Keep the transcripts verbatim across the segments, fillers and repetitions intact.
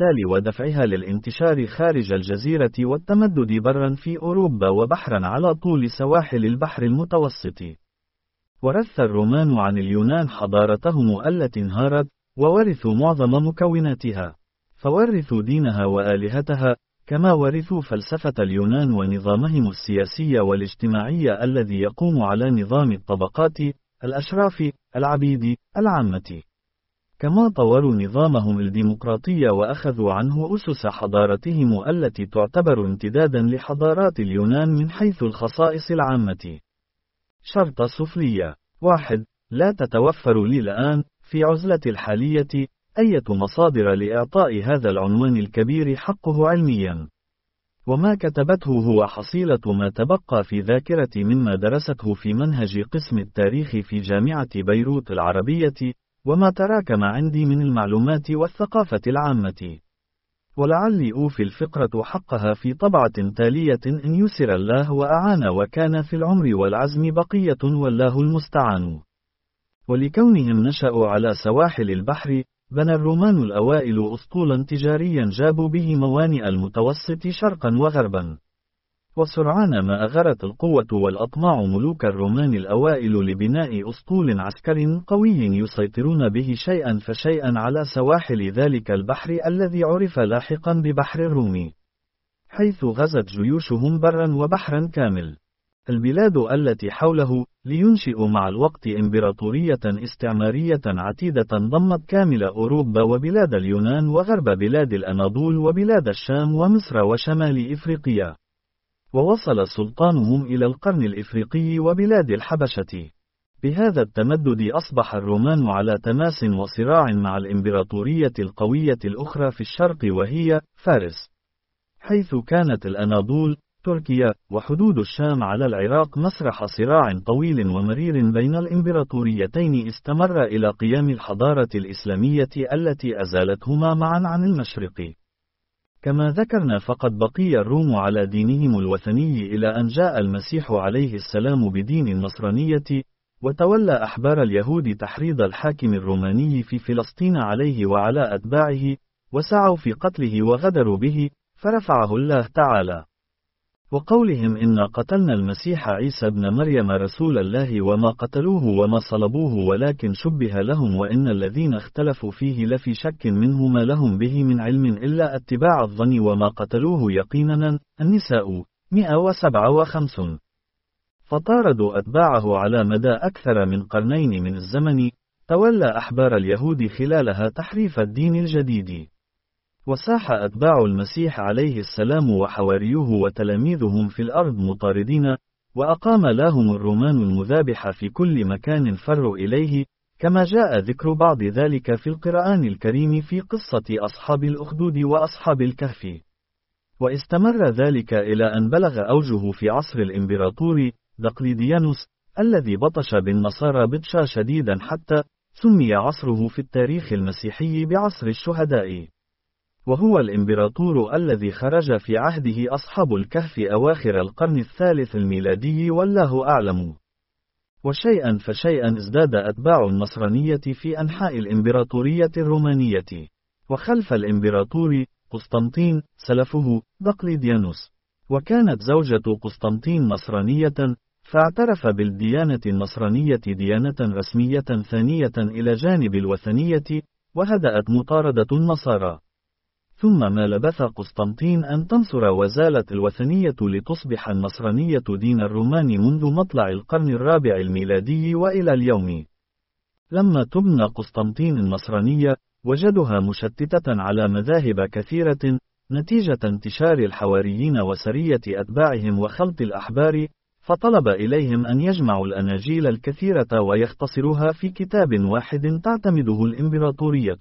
الاحتلال ودفعها للانتشار خارج الجزيرة والتمدد برا في أوروبا وبحرا على طول سواحل البحر المتوسط. ورث الرومان عن اليونان حضارتهم التي انهارت، وورثوا معظم مكوناتها، فورثوا دينها وآلهتها، كما ورثوا فلسفة اليونان ونظامهم السياسي والاجتماعي الذي يقوم على نظام الطبقات، الأشراف، العبيد، العامة. كما طوروا نظامهم الديمقراطي وأخذوا عنه أسس حضارتهم التي تعتبر امتدادا لحضارات اليونان من حيث الخصائص العامة. شرط سفلية. واحد. لا تتوفر لي الآن، في عزلة الحالية، أية مصادر لإعطاء هذا العنوان الكبير حقه علميا. وما كتبته هو حصيلة ما تبقى في ذاكرتي مما درسته في منهج قسم التاريخ في جامعة بيروت العربية، وما تراكم عندي من المعلومات والثقافة العامة. ولعلي أوفي الفقرة حقها في طبعة تالية إن يسر الله وأعان وكان في العمر والعزم بقية والله المستعان. ولكونهم نشأوا على سواحل البحر، بنى الرومان الأوائل أسطولا تجاريا جابوا به موانئ المتوسط شرقا وغربا. وسرعان ما أغرت القوة والأطماع ملوك الرومان الأوائل لبناء أسطول عسكري قوي يسيطرون به شيئا فشيئا على سواحل ذلك البحر الذي عرف لاحقا ببحر الروم، حيث غزت جيوشهم برا وبحرا كامل البلاد التي حوله، لينشئوا مع الوقت إمبراطورية استعمارية عتيدة ضمت كامل أوروبا وبلاد اليونان وغرب بلاد الأناضول وبلاد الشام ومصر وشمال إفريقيا. ووصل سلطانهم إلى القرن الإفريقي وبلاد الحبشة. بهذا التمدد أصبح الرومان على تماس وصراع مع الإمبراطورية القوية الأخرى في الشرق وهي فارس، حيث كانت الأناضول، تركيا، وحدود الشام على العراق مسرح صراع طويل ومرير بين الإمبراطوريتين استمر إلى قيام الحضارة الإسلامية التي أزالتهما معا عن المشرق. كما ذكرنا فقد بقي الروم على دينهم الوثني إلى أن جاء المسيح عليه السلام بدين النصرانية، وتولى أحبار اليهود تحريض الحاكم الروماني في فلسطين عليه وعلى أتباعه، وسعوا في قتله وغدروا به، فرفعه الله تعالى. وقولهم إن قتلنا المسيح عيسى ابن مريم رسول الله وما قتلوه وما صلبوه ولكن شبه لهم وإن الذين اختلفوا فيه لفي شك منه ما لهم به من علم إلا اتباع الظن وما قتلوه يقينا. النساء مئة وسبعة وخمسين. فطاردوا أتباعه على مدى أكثر من قرنين من الزمن، تولى أحبار اليهود خلالها تحريف الدين الجديد. وساح أتباع المسيح عليه السلام وحواريوه وتلاميذهم في الأرض مطاردين، وأقام لهم الرومان المذابح في كل مكان فروا إليه، كما جاء ذكر بعض ذلك في القرآن الكريم في قصة أصحاب الأخدود وأصحاب الكهف. واستمر ذلك إلى أن بلغ أوجه في عصر الإمبراطور دقليديانوس، الذي بطش بالنصارى بطشا شديدا حتى سمي عصره في التاريخ المسيحي بعصر الشهداء. وهو الإمبراطور الذي خرج في عهده أصحاب الكهف أواخر القرن الثالث الميلادي والله أعلم. وشيئا فشيئا ازداد أتباع النصرانية في أنحاء الإمبراطورية الرومانية. وخلف الإمبراطور قسطنطين سلفه دقليديانوس، وكانت زوجة قسطنطين نصرانية، فاعترف بالديانة النصرانية ديانة رسمية ثانية إلى جانب الوثنية، وهدأت مطاردة النصارى. ثم ما لبث قسطنطين أن تنصر وزالت الوثنية لتصبح النصرانية دين الرومان منذ مطلع القرن الرابع الميلادي وإلى اليوم. لما تبنى قسطنطين النصرانية، وجدها مشتتة على مذاهب كثيرة، نتيجة انتشار الحواريين وسرية أتباعهم وخلط الأحبار، فطلب إليهم أن يجمعوا الأناجيل الكثيرة ويختصروها في كتاب واحد تعتمده الإمبراطورية.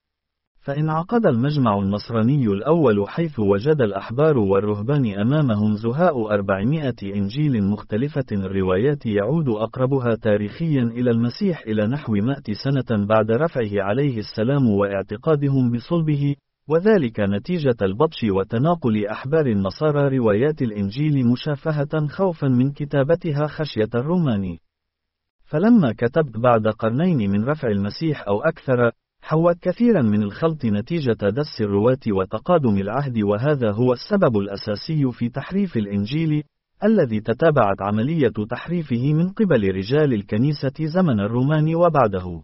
فانعقد المجمع النصراني الأول، حيث وجد الأحبار والرهبان أمامهم زهاء أربعمائة إنجيل مختلفة الروايات يعود أقربها تاريخيا إلى المسيح إلى نحو مائة سنة بعد رفعه عليه السلام واعتقادهم بصلبه، وذلك نتيجة البطش وتناقل أحبار النصارى روايات الإنجيل مشافهة خوفا من كتابتها خشية الرومان. فلما كتبت بعد قرنين من رفع المسيح أو أكثر، حوت كثيرا من الخلط نتيجة دس الرواة وتقادم العهد، وهذا هو السبب الأساسي في تحريف الإنجيل، الذي تتابعت عملية تحريفه من قبل رجال الكنيسة زمن الرومان وبعده.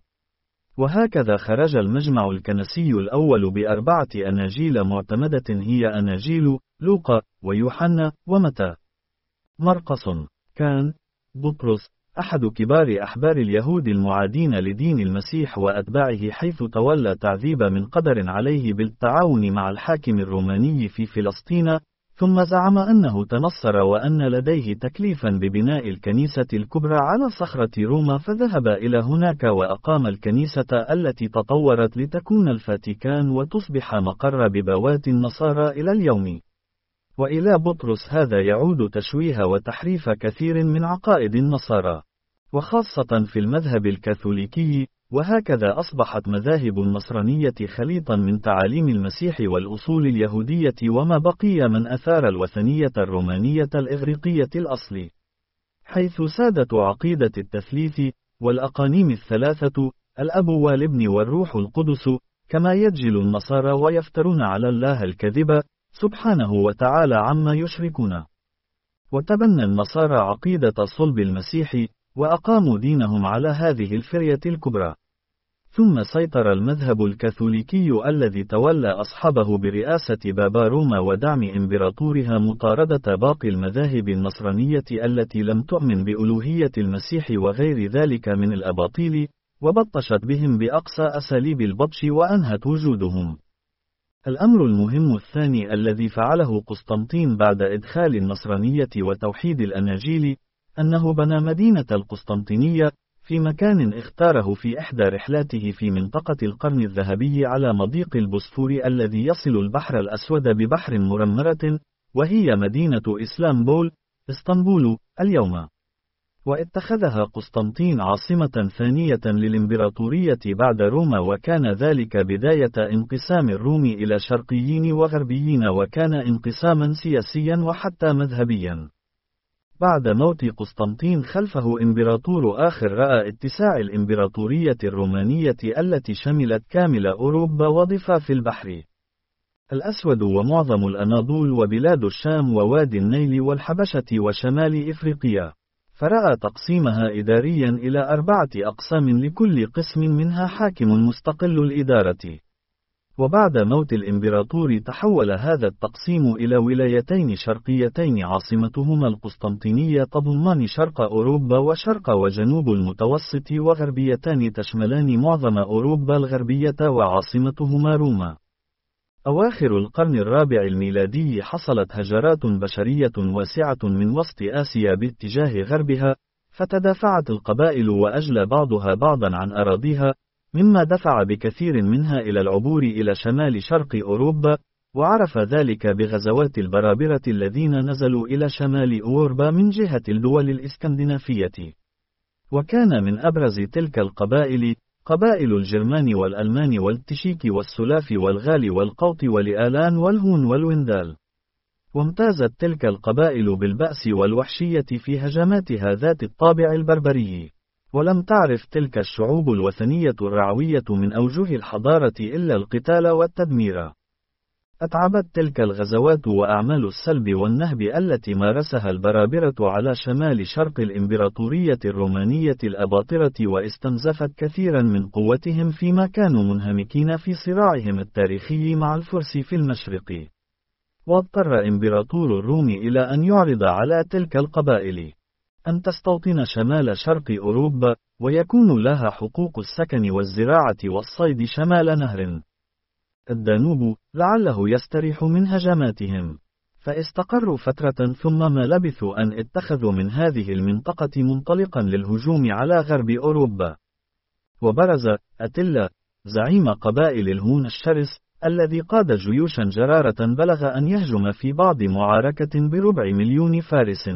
وهكذا خرج المجمع الكنسي الأول بأربعة أناجيل معتمدة، هي أناجيل لوقا ويوحنا ومتى. مرقس كان بطرس أحد كبار أحبار اليهود المعادين لدين المسيح وأتباعه، حيث تولى تعذيب من قدر عليه بالتعاون مع الحاكم الروماني في فلسطين، ثم زعم أنه تنصر وأن لديه تكليفا ببناء الكنيسة الكبرى على صخرة روما، فذهب إلى هناك وأقام الكنيسة التي تطورت لتكون الفاتيكان وتصبح مقر ببوات النصارى إلى اليوم. وإلى بطرس هذا يعود تشويه وتحريف كثير من عقائد النصارى، وخاصة في المذهب الكاثوليكي، وهكذا أصبحت مذاهب النصرانية خليطا من تعاليم المسيح والأصول اليهودية وما بقي من أثار الوثنية الرومانية الإغريقية الأصل، حيث سادت عقيدة التثليث والأقانيم الثلاثة، الأب والابن والروح القدس، كما يجهل النصارى ويفترون على الله الكذب سبحانه وتعالى عما يشركون. وتبنى النصارى عقيدة صلب المسيح، وأقاموا دينهم على هذه الفرية الكبرى. ثم سيطر المذهب الكاثوليكي الذي تولى أصحابه برئاسة بابا روما ودعم إمبراطورها مطاردة باقي المذاهب النصرانية التي لم تؤمن بألوهية المسيح وغير ذلك من الأباطيل، وبطشت بهم بأقصى أساليب البطش وأنهت وجودهم. الأمر المهم الثاني الذي فعله قسطنطين بعد إدخال النصرانية وتوحيد الأناجيل، أنه بنى مدينة القسطنطينية في مكان اختاره في إحدى رحلاته في منطقة القرن الذهبي على مضيق البوسفور الذي يصل البحر الأسود ببحر مرمرة، وهي مدينة إسلامبول اسطنبول اليوم. واتخذها قسطنطين عاصمة ثانية للإمبراطورية بعد روما، وكان ذلك بداية انقسام الروم إلى شرقيين وغربيين، وكان انقساما سياسيا وحتى مذهبيا. بعد موت قسطنطين خلفه إمبراطور آخر رأى اتساع الإمبراطورية الرومانية التي شملت كامل أوروبا وضفاف البحر الأسود ومعظم الأناضول وبلاد الشام ووادي النيل والحبشة وشمال إفريقيا، فرأى تقسيمها إداريا إلى أربعة أقسام لكل قسم منها حاكم مستقل الإدارة. وبعد موت الإمبراطور تحول هذا التقسيم إلى ولايتين شرقيتين عاصمتهما القسطنطينية تضمان شرق أوروبا وشرق وجنوب المتوسط، وغربيتان تشملان معظم أوروبا الغربية وعاصمتهما روما. أواخر القرن الرابع الميلادي حصلت هجرات بشرية واسعة من وسط آسيا باتجاه غربها، فتدافعت القبائل وأجلى بعضها بعضا عن أراضيها، مما دفع بكثير منها إلى العبور إلى شمال شرق أوروبا، وعرف ذلك بغزوات البرابرة الذين نزلوا إلى شمال أوروبا من جهة الدول الإسكندنافية. وكان من أبرز تلك القبائل قبائل الجرمان والألمان والتشيك والسلاف والغال والقوط والآلان والهون والوندال. وامتازت تلك القبائل بالبأس والوحشية في هجماتها ذات الطابع البربري، ولم تعرف تلك الشعوب الوثنية الرعوية من أوجه الحضارة إلا القتال والتدمير. أتعبت تلك الغزوات وأعمال السلب والنهب التي مارسها البرابرة على شمال شرق الإمبراطورية الرومانية الأباطرة، واستنزفت كثيرا من قوتهم فيما كانوا منهمكين في صراعهم التاريخي مع الفرس في المشرق. واضطر إمبراطور الروم إلى أن يعرض على تلك القبائل أن تستوطن شمال شرق أوروبا، ويكون لها حقوق السكن والزراعة والصيد شمال نهر الدانوب، لعله يستريح من هجماتهم. فاستقروا فترة، ثم ما لبثوا أن اتخذوا من هذه المنطقة منطلقا للهجوم على غرب أوروبا. وبرز أتيلا زعيم قبائل الهون الشرس الذي قاد جيوشا جرارة بلغ أن يهجم في بعض معاركة بربع مليون فارس،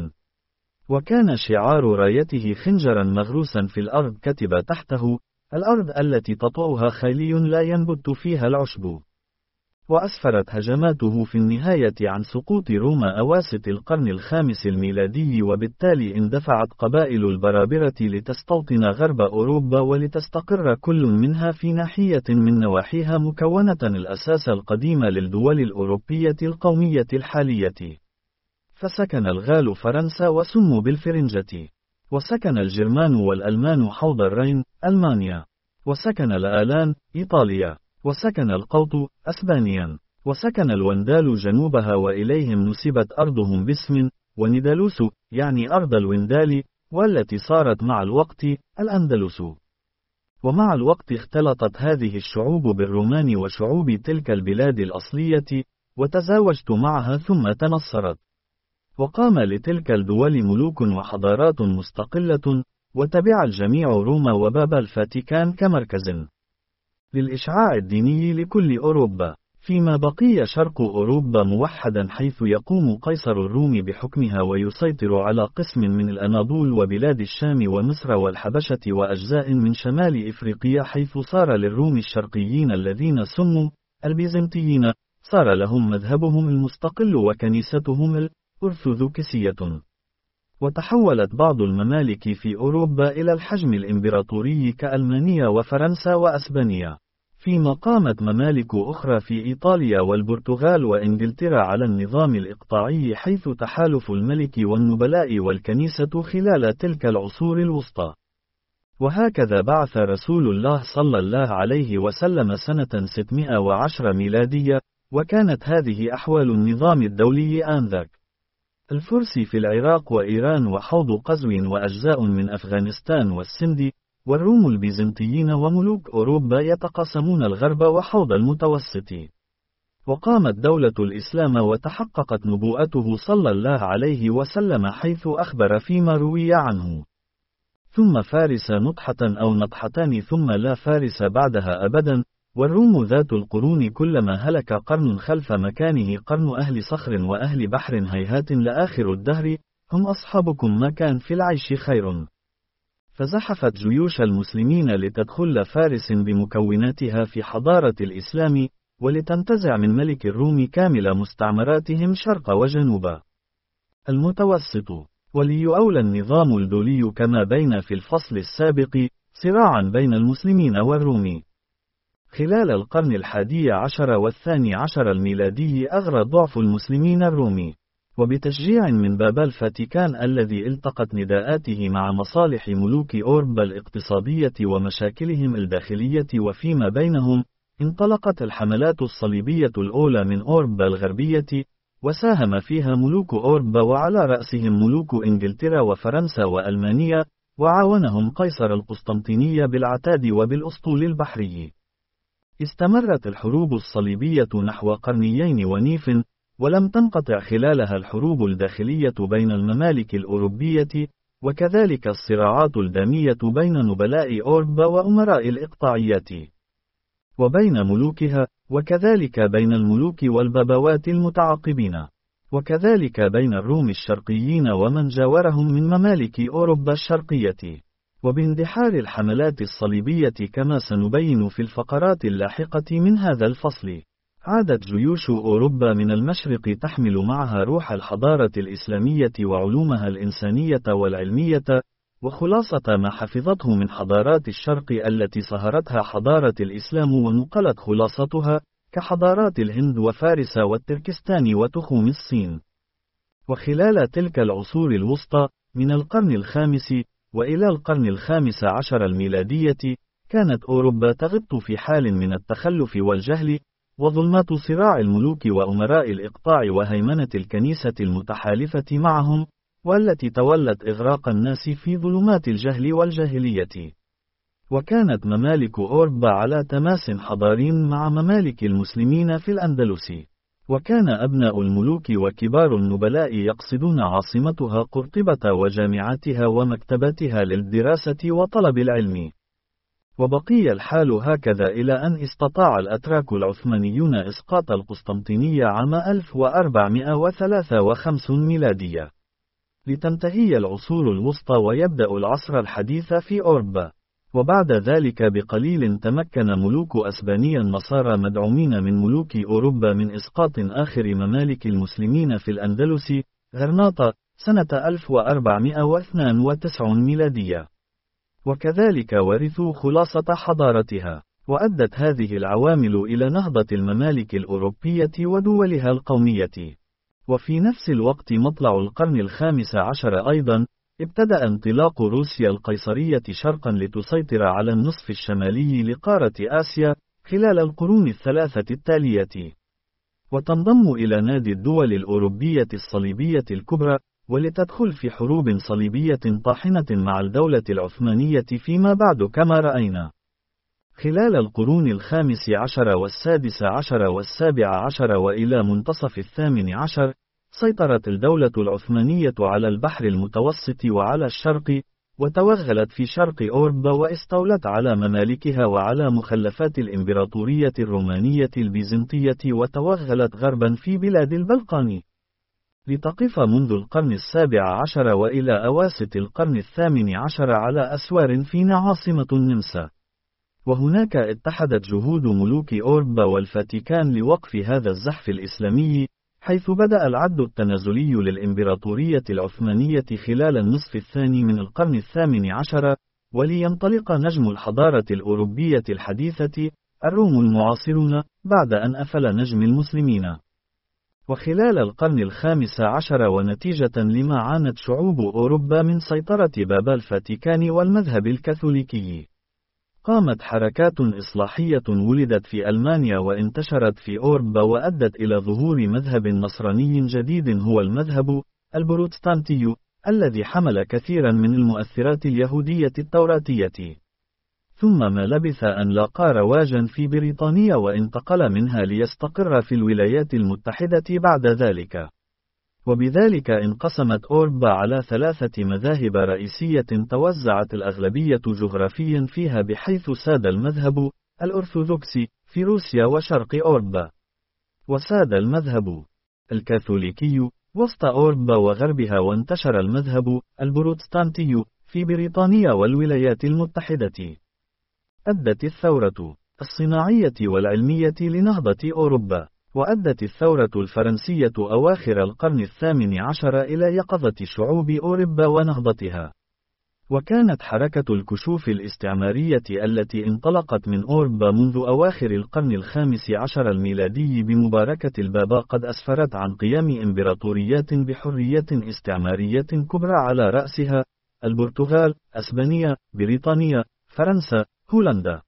وكان شعار رايته خنجرا مغروسا في الأرض كتب تحته: الأرض التي تطوها خيلي لا ينبت فيها العشب. وأسفرت هجماته في النهاية عن سقوط روما أواسط القرن الخامس الميلادي، وبالتالي اندفعت قبائل البرابرة لتستوطن غرب أوروبا ولتستقر كل منها في ناحية من نواحيها، مكونة الأساس القديم للدول الأوروبية القومية الحالية. فسكن الغال فرنسا وسموا بالفرنجة، وسكن الجرمان والألمان حوض الرين ألمانيا، وسكن الآلان إيطاليا، وسكن القوط أسبانيا، وسكن الوندال جنوبها وإليهم نسبت أرضهم باسم وندلوس، يعني أرض الوندال، والتي صارت مع الوقت الأندلس. ومع الوقت اختلطت هذه الشعوب بالرومان وشعوب تلك البلاد الأصلية، وتزاوجت معها ثم تنصرت. وقام لتلك الدول ملوك وحضارات مستقلة، وتبع الجميع روما وباب الفاتيكان كمركز للإشعاع الديني لكل أوروبا، فيما بقي شرق أوروبا موحدا، حيث يقوم قيصر الروم بحكمها ويسيطر على قسم من الأناضول وبلاد الشام ومصر والحبشة وأجزاء من شمال إفريقيا، حيث صار للروم الشرقيين الذين سموا البيزنطيين صار لهم مذهبهم المستقل وكنيستهم الأرثوذكسية. وتحولت بعض الممالك في أوروبا إلى الحجم الإمبراطوري كألمانيا وفرنسا وأسبانيا، فيما قامت ممالك أخرى في إيطاليا والبرتغال وإنجلترا على النظام الإقطاعي، حيث تحالف الملك والنبلاء والكنيسة خلال تلك العصور الوسطى. وهكذا بعث رسول الله صلى الله عليه وسلم سنة ستمائة وعشرة ميلادية، وكانت هذه أحوال النظام الدولي آنذاك. الفرس في العراق وإيران وحوض قزوين وأجزاء من أفغانستان والسند، والروم البيزنطيين وملوك أوروبا يتقاسمون الغرب وحوض المتوسط. وقامت دولة الإسلام وتحققت نبوءته صلى الله عليه وسلم، حيث أخبر فيما روي عنه: ثم فارس نطحة أو نطحتان ثم لا فارس بعدها أبدا. والروم ذات القرون كلما هلك قرن خلف مكانه قرن أهل صخر وأهل بحر، هيهات لآخر الدهر هم أصحابكم ما كان في العيش خير. فزحفت جيوش المسلمين لتدخل فارس بمكوناتها في حضارة الإسلام، ولتنتزع من ملك الروم كامل مستعمراتهم شرق وجنوب المتوسط. وليؤول النظام الدولي كما بين في الفصل السابق صراعا بين المسلمين والروم. خلال القرن الحادي عشر والثاني عشر الميلادي أغرى ضعف المسلمين الرومي، وبتشجيع من باب الفاتيكان الذي التقت نداءاته مع مصالح ملوك أوروبا الاقتصادية ومشاكلهم الداخلية وفيما بينهم، انطلقت الحملات الصليبية الأولى من أوروبا الغربية، وساهم فيها ملوك أوروبا وعلى رأسهم ملوك إنجلترا وفرنسا وألمانيا، وعاونهم قيصر القسطنطينية بالعتاد وبالأسطول البحري. استمرت الحروب الصليبية نحو قرنيين ونيف، ولم تنقطع خلالها الحروب الداخلية بين الممالك الأوروبية، وكذلك الصراعات الدامية بين نبلاء أوروبا وأمراء الإقطاعيات، وبين ملوكها، وكذلك بين الملوك والبابوات المتعاقبين، وكذلك بين الروم الشرقيين ومن جاورهم من ممالك أوروبا الشرقية. وباندحار الحملات الصليبية كما سنبين في الفقرات اللاحقة من هذا الفصل، عادت جيوش أوروبا من المشرق تحمل معها روح الحضارة الإسلامية وعلومها الإنسانية والعلمية، وخلاصة ما حفظته من حضارات الشرق التي صهرتها حضارة الإسلام ونقلت خلاصتها، كحضارات الهند وفارس والتركستان وتخوم الصين. وخلال تلك العصور الوسطى من القرن الخامس وإلى القرن الخامس عشر الميلادية، كانت أوروبا تغط في حال من التخلف والجهل، وظلمات صراع الملوك وأمراء الإقطاع وهيمنة الكنيسة المتحالفة معهم، والتي تولت إغراق الناس في ظلمات الجهل والجاهلية. وكانت ممالك أوروبا على تماس حضاري مع ممالك المسلمين في الأندلس، وكان أبناء الملوك وكبار النبلاء يقصدون عاصمتها قرطبة وجامعاتها ومكتباتها للدراسة وطلب العلم. وبقي الحال هكذا إلى أن استطاع الأتراك العثمانيون إسقاط القسطنطينية عام ألف وأربعمائة وثلاثة وخمسين ميلادية، لتنتهي العصور الوسطى ويبدأ العصر الحديث في أوروبا. وبعد ذلك بقليل تمكن ملوك أسبانيا النصارى مدعومين من ملوك أوروبا من إسقاط آخر ممالك المسلمين في الأندلس، غرناطة، سنة ألف وأربعمائة واثنين وتسعين ميلادية. وكذلك ورثوا خلاصة حضارتها. وأدت هذه العوامل إلى نهضة الممالك الأوروبية ودولها القومية. وفي نفس الوقت مطلع القرن الخامس عشر أيضا، ابتدأ انطلاق روسيا القيصرية شرقا لتسيطر على النصف الشمالي لقارة آسيا خلال القرون الثلاثة التالية، وتنضم إلى نادي الدول الأوروبية الصليبية الكبرى، ولتدخل في حروب صليبية طاحنة مع الدولة العثمانية فيما بعد كما رأينا. خلال القرون الخامس عشر والسادس عشر والسابع عشر وإلى منتصف الثامن عشر، سيطرت الدولة العثمانية على البحر المتوسط وعلى الشرق، وتوغلت في شرق أوروبا واستولت على ممالكها وعلى مخلفات الإمبراطورية الرومانية البيزنطية، وتوغلت غربا في بلاد البلقان، لتقف منذ القرن السابع عشر وإلى أواسط القرن الثامن عشر على أسوار فينا عاصمة النمسا. وهناك اتحدت جهود ملوك أوروبا والفاتيكان لوقف هذا الزحف الإسلامي، حيث بدأ العد التنازلي للإمبراطورية العثمانية خلال النصف الثاني من القرن الثامن عشر، ولينطلق نجم الحضارة الأوروبية الحديثة، الروم المعاصرون، بعد أن أفل نجم المسلمين. وخلال القرن الخامس عشر ونتيجة لما عانت شعوب أوروبا من سيطرة بابا الفاتيكان والمذهب الكاثوليكي، قامت حركات إصلاحية ولدت في ألمانيا وانتشرت في أوروبا وأدت إلى ظهور مذهب نصراني جديد هو المذهب البروتستانتي، الذي حمل كثيرا من المؤثرات اليهودية التوراتية. ثم ما لبث أن لاقى رواجا في بريطانيا وانتقل منها ليستقر في الولايات المتحدة بعد ذلك. وبذلك انقسمت أوروبا على ثلاثة مذاهب رئيسية توزعت الأغلبية جغرافيا فيها، بحيث ساد المذهب الأرثوذكسي في روسيا وشرق أوروبا، وساد المذهب الكاثوليكي وسط أوروبا وغربها، وانتشر المذهب البروتستانتي في بريطانيا والولايات المتحدة. أدت الثورة الصناعية والعلمية لنهضة أوروبا. وأدت الثورة الفرنسية أواخر القرن الثامن عشر إلى يقظة شعوب أوروبا ونهضتها. وكانت حركة الكشوف الاستعمارية التي انطلقت من أوروبا منذ أواخر القرن الخامس عشر الميلادي بمباركة البابا قد أسفرت عن قيام إمبراطوريات بحرية استعمارية كبرى، على رأسها البرتغال، أسبانيا، بريطانيا، فرنسا، هولندا.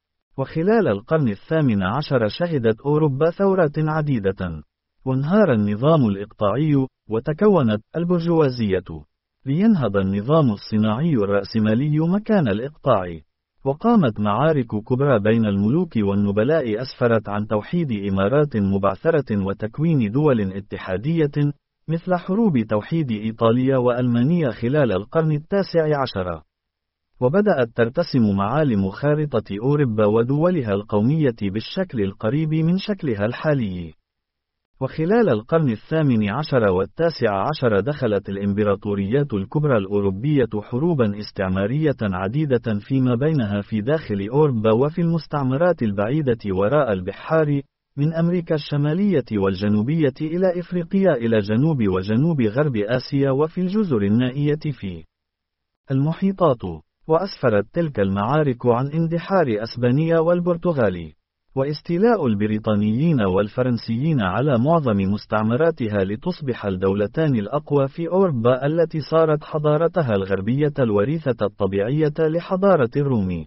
وخلال القرن الثامن عشر شهدت أوروبا ثورات عديدة، وانهار النظام الإقطاعي، وتكونت البرجوازية، لينهض النظام الصناعي الرأسمالي مكان الإقطاع. وقامت معارك كبرى بين الملوك والنبلاء أسفرت عن توحيد إمارات مبعثرة وتكوين دول اتحادية، مثل حروب توحيد إيطاليا وألمانيا خلال القرن التاسع عشر. وبدأت ترتسم معالم خارطة أوروبا ودولها القومية بالشكل القريب من شكلها الحالي. وخلال القرن الثامن عشر والتاسع عشر دخلت الإمبراطوريات الكبرى الأوروبية حروبا استعمارية عديدة فيما بينها في داخل أوروبا وفي المستعمرات البعيدة وراء البحار، من أمريكا الشمالية والجنوبية إلى إفريقيا إلى جنوب وجنوب غرب آسيا وفي الجزر النائية في المحيطات. وأسفرت تلك المعارك عن اندحار أسبانيا والبرتغال، واستيلاء البريطانيين والفرنسيين على معظم مستعمراتها لتصبح الدولتان الأقوى في أوروبا التي صارت حضارتها الغربية الوريثة الطبيعية لحضارة الروم.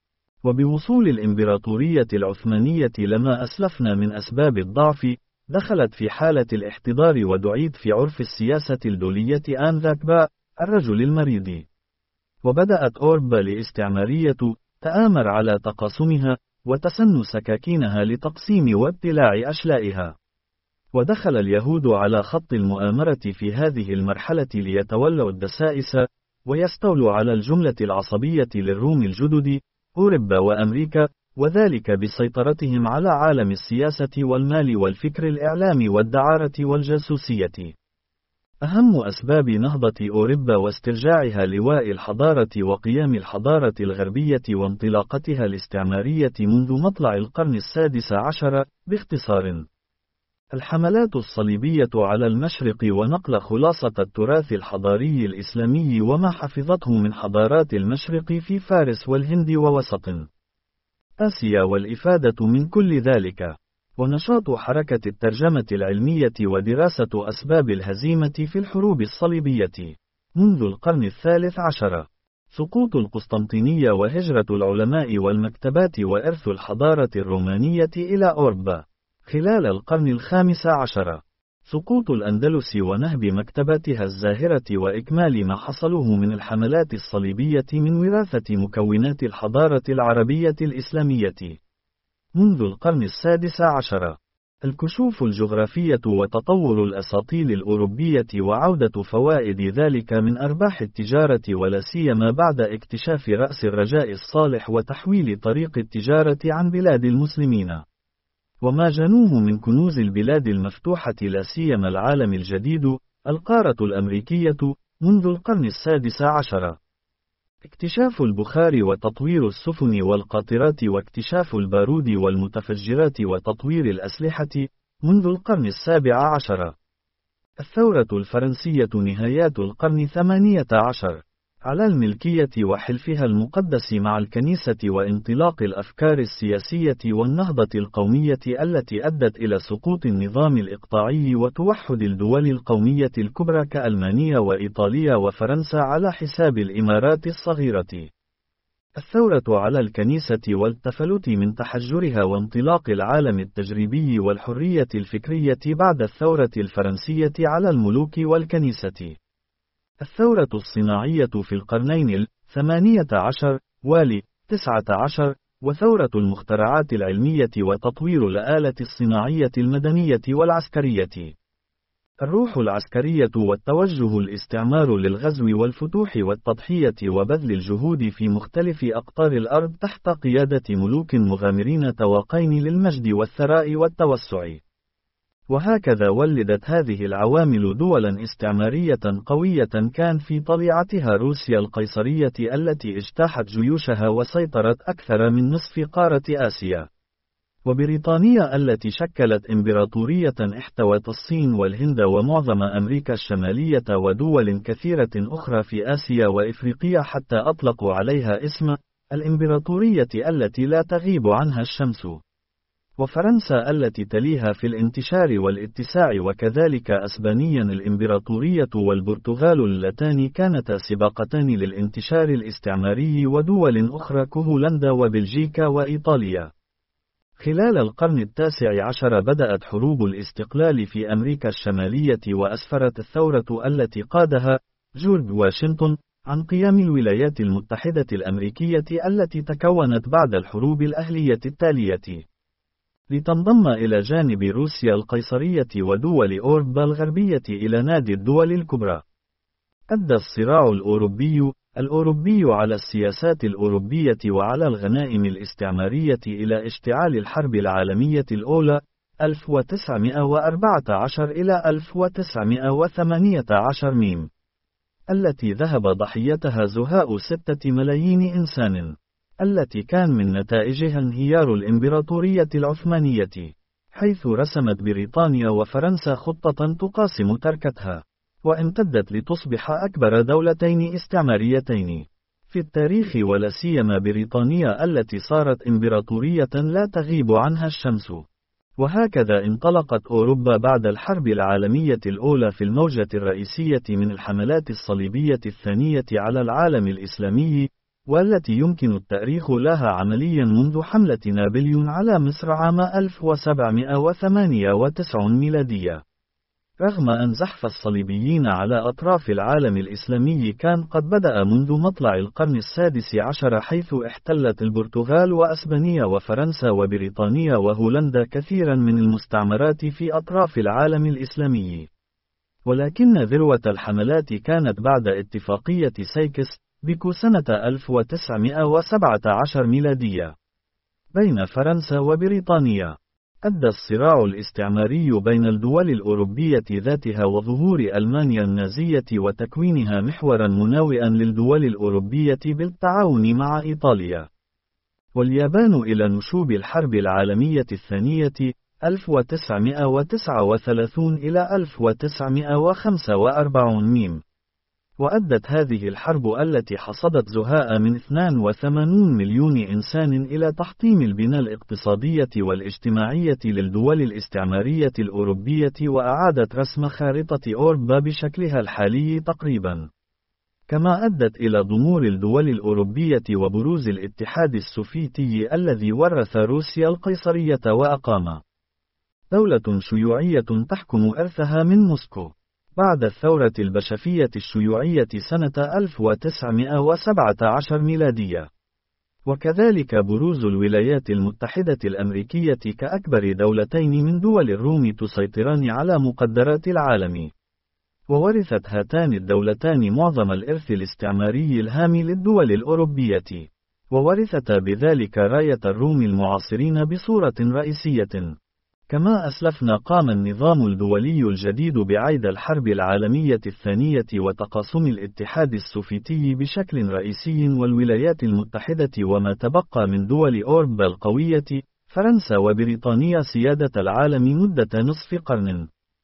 وبوصول الإمبراطورية العثمانية لما أسلفنا من أسباب الضعف، دخلت في حالة الاحتضار ودعيت في عرف السياسة الدولية آنذاك باء الرجل المريض. وبدأت أوروبا الاستعمارية تآمر على تقاسمها وتسن سكاكينها لتقسيم وابتلاع أشلائها. ودخل اليهود على خط المؤامرة في هذه المرحلة ليتولوا الدسائس ويستولوا على الجملة العصبية للروم الجدد أوروبا وأمريكا، وذلك بسيطرتهم على عالم السياسة والمال والفكر الإعلامي والدعارة والجاسوسية. أهم أسباب نهضة أوروبا واسترجاعها لواء الحضارة وقيام الحضارة الغربية وانطلاقتها الاستعمارية منذ مطلع القرن السادس عشر، باختصار: الحملات الصليبية على المشرق ونقل خلاصة التراث الحضاري الإسلامي وما حفظته من حضارات المشرق في فارس والهند ووسط آسيا والإفادة من كل ذلك، ونشاط حركة الترجمة العلمية ودراسة أسباب الهزيمة في الحروب الصليبية منذ القرن الثالث عشر، سقوط القسطنطينية وهجرة العلماء والمكتبات وإرث الحضارة الرومانية إلى أوروبا خلال القرن الخامس عشر، سقوط الأندلس ونهب مكتباتها الزاهرة وإكمال ما حصله من الحملات الصليبية من وراثة مكونات الحضارة العربية الإسلامية منذ القرن السادس عشر، الكشوف الجغرافية وتطور الأساطيل الأوروبية وعودة فوائد ذلك من أرباح التجارة ولا سيما بعد اكتشاف رأس الرجاء الصالح وتحويل طريق التجارة عن بلاد المسلمين، وما جنوه من كنوز البلاد المفتوحة لا سيما العالم الجديد، القارة الأمريكية، منذ القرن السادس عشر، اكتشاف البخار وتطوير السفن والقاطرات واكتشاف البارود والمتفجرات وتطوير الأسلحة منذ القرن السابع عشر، الثورة الفرنسية نهايات القرن الثامن عشر على الملكية وحلفها المقدس مع الكنيسة وانطلاق الأفكار السياسية والنهضة القومية التي أدت إلى سقوط النظام الإقطاعي وتوحد الدول القومية الكبرى كألمانيا وإيطاليا وفرنسا على حساب الإمارات الصغيرة، الثورة على الكنيسة والتفلت من تحجرها وانطلاق العالم التجريبي والحرية الفكرية بعد الثورة الفرنسية على الملوك والكنيسة، الثورة الصناعية في القرنين الثمانية عشر والي تسعة عشر، وثورة المخترعات العلمية وتطوير الآلة الصناعية المدنية والعسكرية، الروح العسكرية والتوجه الاستعمار للغزو والفتوح والتضحية وبذل الجهود في مختلف أقطار الأرض تحت قيادة ملوك مغامرين تواقين للمجد والثراء والتوسع. وهكذا ولدت هذه العوامل دولا استعمارية قوية كان في طليعتها روسيا القيصرية التي اجتاحت جيوشها وسيطرت أكثر من نصف قارة آسيا، وبريطانيا التي شكلت إمبراطورية احتوت الصين والهند ومعظم أمريكا الشمالية ودول كثيرة أخرى في آسيا وإفريقيا حتى أطلقوا عليها اسم الإمبراطورية التي لا تغيب عنها الشمس، وفرنسا التي تليها في الانتشار والاتساع، وكذلك أسبانيا الإمبراطورية والبرتغال اللتان كانتا سباقتان للانتشار الاستعماري، ودول أخرى كهولندا وبلجيكا وإيطاليا. خلال القرن التاسع عشر بدأت حروب الاستقلال في أمريكا الشمالية، وأسفرت الثورة التي قادها جورج واشنطن عن قيام الولايات المتحدة الأمريكية التي تكونت بعد الحروب الأهلية التالية لتنضم إلى جانب روسيا القيصرية ودول أوروبا الغربية إلى نادي الدول الكبرى. أدى الصراع الأوروبي الأوروبي على السياسات الأوروبية وعلى الغنائم الاستعمارية إلى اشتعال الحرب العالمية الأولى ألف وتسعمائة وأربعة عشر إلى ألف وتسعمائة وثمانية عشر ميم، التي ذهب ضحيتها زهاء ستة ملايين إنسان، التي كان من نتائجها انهيار الإمبراطورية العثمانية، حيث رسمت بريطانيا وفرنسا خطة تقاسم تركتها، وامتدت لتصبح أكبر دولتين استعماريتين في التاريخ، ولا سيما بريطانيا التي صارت إمبراطورية لا تغيب عنها الشمس. وهكذا انطلقت أوروبا بعد الحرب العالمية الأولى في الموجة الرئيسية من الحملات الصليبية الثانية على العالم الإسلامي، والتي يمكن التأريخ لها عمليا منذ حملة نابليون على مصر عام ألف وسبعمائة وثمانية وتسعين ميلادية. رغم أن زحف الصليبيين على أطراف العالم الإسلامي كان قد بدأ منذ مطلع القرن السادس عشر، حيث احتلت البرتغال وأسبانيا وفرنسا وبريطانيا وهولندا كثيرا من المستعمرات في أطراف العالم الإسلامي، ولكن ذروة الحملات كانت بعد اتفاقية سايكس بيكو سنة ألف وتسعمائة وسبعة عشر ميلادية بين فرنسا وبريطانيا. أدى الصراع الاستعماري بين الدول الأوروبية ذاتها وظهور ألمانيا النازية وتكوينها محورا مناوئا للدول الأوروبية بالتعاون مع إيطاليا واليابان إلى نشوب الحرب العالمية الثانية ألف وتسعمائة وتسعة وثلاثين إلى ألف وتسعمائة وخمسة وأربعين ميم. وأدت هذه الحرب التي حصدت زهاء من اثنين وثمانين مليون إنسان إلى تحطيم البنى الاقتصادية والاجتماعية للدول الاستعمارية الأوروبية وأعادت رسم خارطة أوروبا بشكلها الحالي تقريبا. كما أدت إلى ضمور الدول الأوروبية وبروز الاتحاد السوفيتي الذي ورث روسيا القيصرية وأقام دولة شيوعية تحكم إرثها من موسكو بعد الثورة البشفية الشيوعية سنة ألف وتسعمائة وسبعة عشر ميلادية. وكذلك بروز الولايات المتحدة الأمريكية كأكبر دولتين من دول الروم تسيطران على مقدرات العالم. وورثت هاتان الدولتان معظم الإرث الاستعماري الهام للدول الأوروبية، وورثتا بذلك راية الروم المعاصرين بصورة رئيسية. كما أسلفنا قام النظام الدولي الجديد بعيد الحرب العالمية الثانية وتقاسم الاتحاد السوفيتي بشكل رئيسي والولايات المتحدة وما تبقى من دول أوروبا القوية فرنسا وبريطانيا سيادة العالم مدة نصف قرن.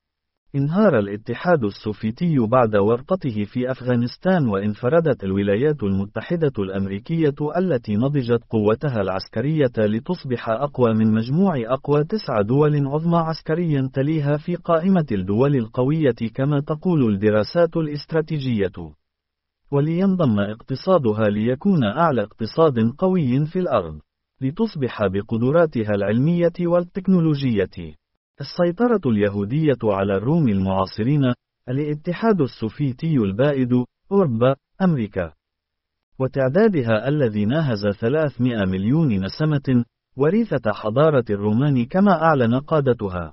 انهار الاتحاد السوفيتي بعد ورطته في أفغانستان وانفردت الولايات المتحدة الأمريكية التي نضجت قوتها العسكرية لتصبح أقوى من مجموع أقوى تسع دول عظمى عسكريا تليها في قائمة الدول القوية كما تقول الدراسات الاستراتيجية. ولينضم اقتصادها ليكون أعلى اقتصاد قوي في الأرض، لتصبح بقدراتها العلمية والتكنولوجية. السيطرة اليهودية على الروم المعاصرين، الاتحاد السوفيتي البائد، أوروبا، أمريكا. وتعدادها الذي ناهز ثلاثمائة مليون نسمة، وريثة حضارة الرومان كما أعلن قادتها.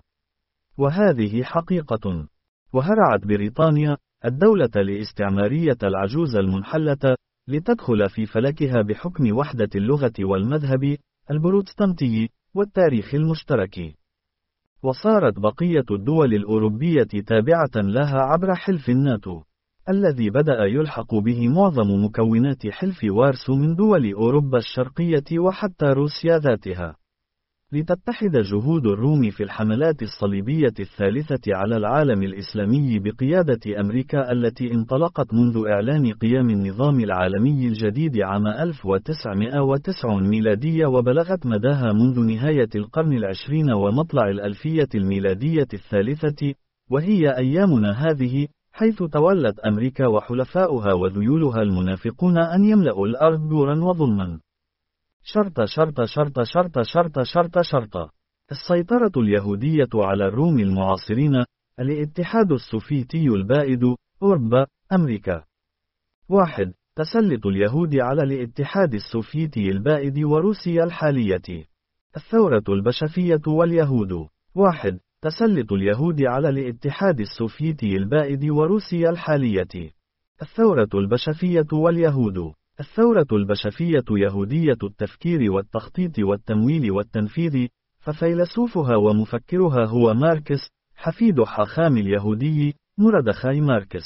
وهذه حقيقة. وهرعت بريطانيا، الدولة الاستعمارية العجوز المنحلة، لتدخل في فلكها بحكم وحدة اللغة والمذهب البروتستانتي والتاريخ المشترك. وصارت بقية الدول الأوروبية تابعة لها عبر حلف الناتو، الذي بدأ يلحق به معظم مكونات حلف وارسو من دول أوروبا الشرقية وحتى روسيا ذاتها. لتتحد جهود الروم في الحملات الصليبية الثالثة على العالم الإسلامي بقيادة أمريكا التي انطلقت منذ إعلان قيام النظام العالمي الجديد عام ألف وتسعمائة وتسعين ميلادية وبلغت مداها منذ نهاية القرن العشرين ومطلع الألفية الميلادية الثالثة، وهي أيامنا هذه، حيث تولت أمريكا وحلفاؤها وذيولها المنافقون أن يملأوا الأرض جورا وظلما. شرط شرط شرط شرط شرط شرط شرط السيطرة اليهودية على الروم المعاصرين، الاتحاد السوفيتي البائد، أوروبا، أمريكا. واحد. تسلط اليهود على الاتحاد السوفيتي البائد وروسيا الحالية. الثورة البشفية واليهود. واحد. تسلط اليهود على الاتحاد السوفيتي البائد وروسيا الحالية. الثورة البشفية واليهود. الثورة البشفية يهودية التفكير والتخطيط والتمويل والتنفيذ، ففيلسوفها ومفكرها هو ماركس، حفيد حاخام اليهودي، مردخاي ماركس.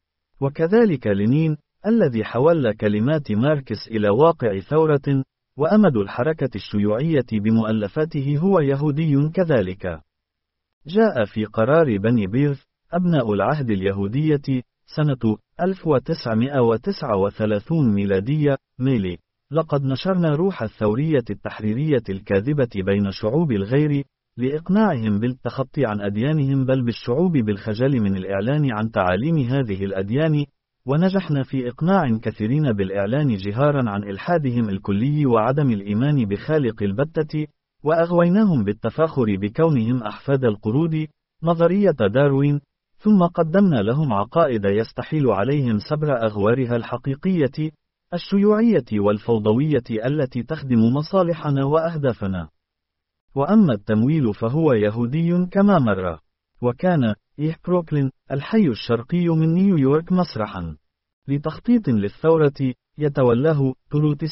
وكذلك لينين، الذي حول كلمات ماركس إلى واقع ثورة، وأمد الحركة الشيوعية بمؤلفاته هو يهودي كذلك. جاء في قرار بني بيرث، أبناء العهد اليهودية، سنة ألف وتسعمائة وتسعة وثلاثين ميلادية، ميلي. لقد نشرنا روح الثورية التحريرية الكاذبة بين شعوب الغير، لإقناعهم بالتخطي عن أديانهم بل بالشعوب بالخجل من الإعلان عن تعاليم هذه الأديان، ونجحنا في إقناع كثيرين بالإعلان جهارا عن إلحادهم الكلي وعدم الإيمان بخالق البتة، وأغويناهم بالتفاخر بكونهم أحفاد القرود، نظرية داروين، ثم قدمنا لهم عقائد يستحيل عليهم سبر أغوارها الحقيقية، الشيوعية والفوضوية التي تخدم مصالحنا وأهدافنا. وأما التمويل فهو يهودي كما مر. وكان إيه بروكلين، الحي الشرقي من نيويورك مسرحا لتخطيط للثورة، يتولاه تروتسكي،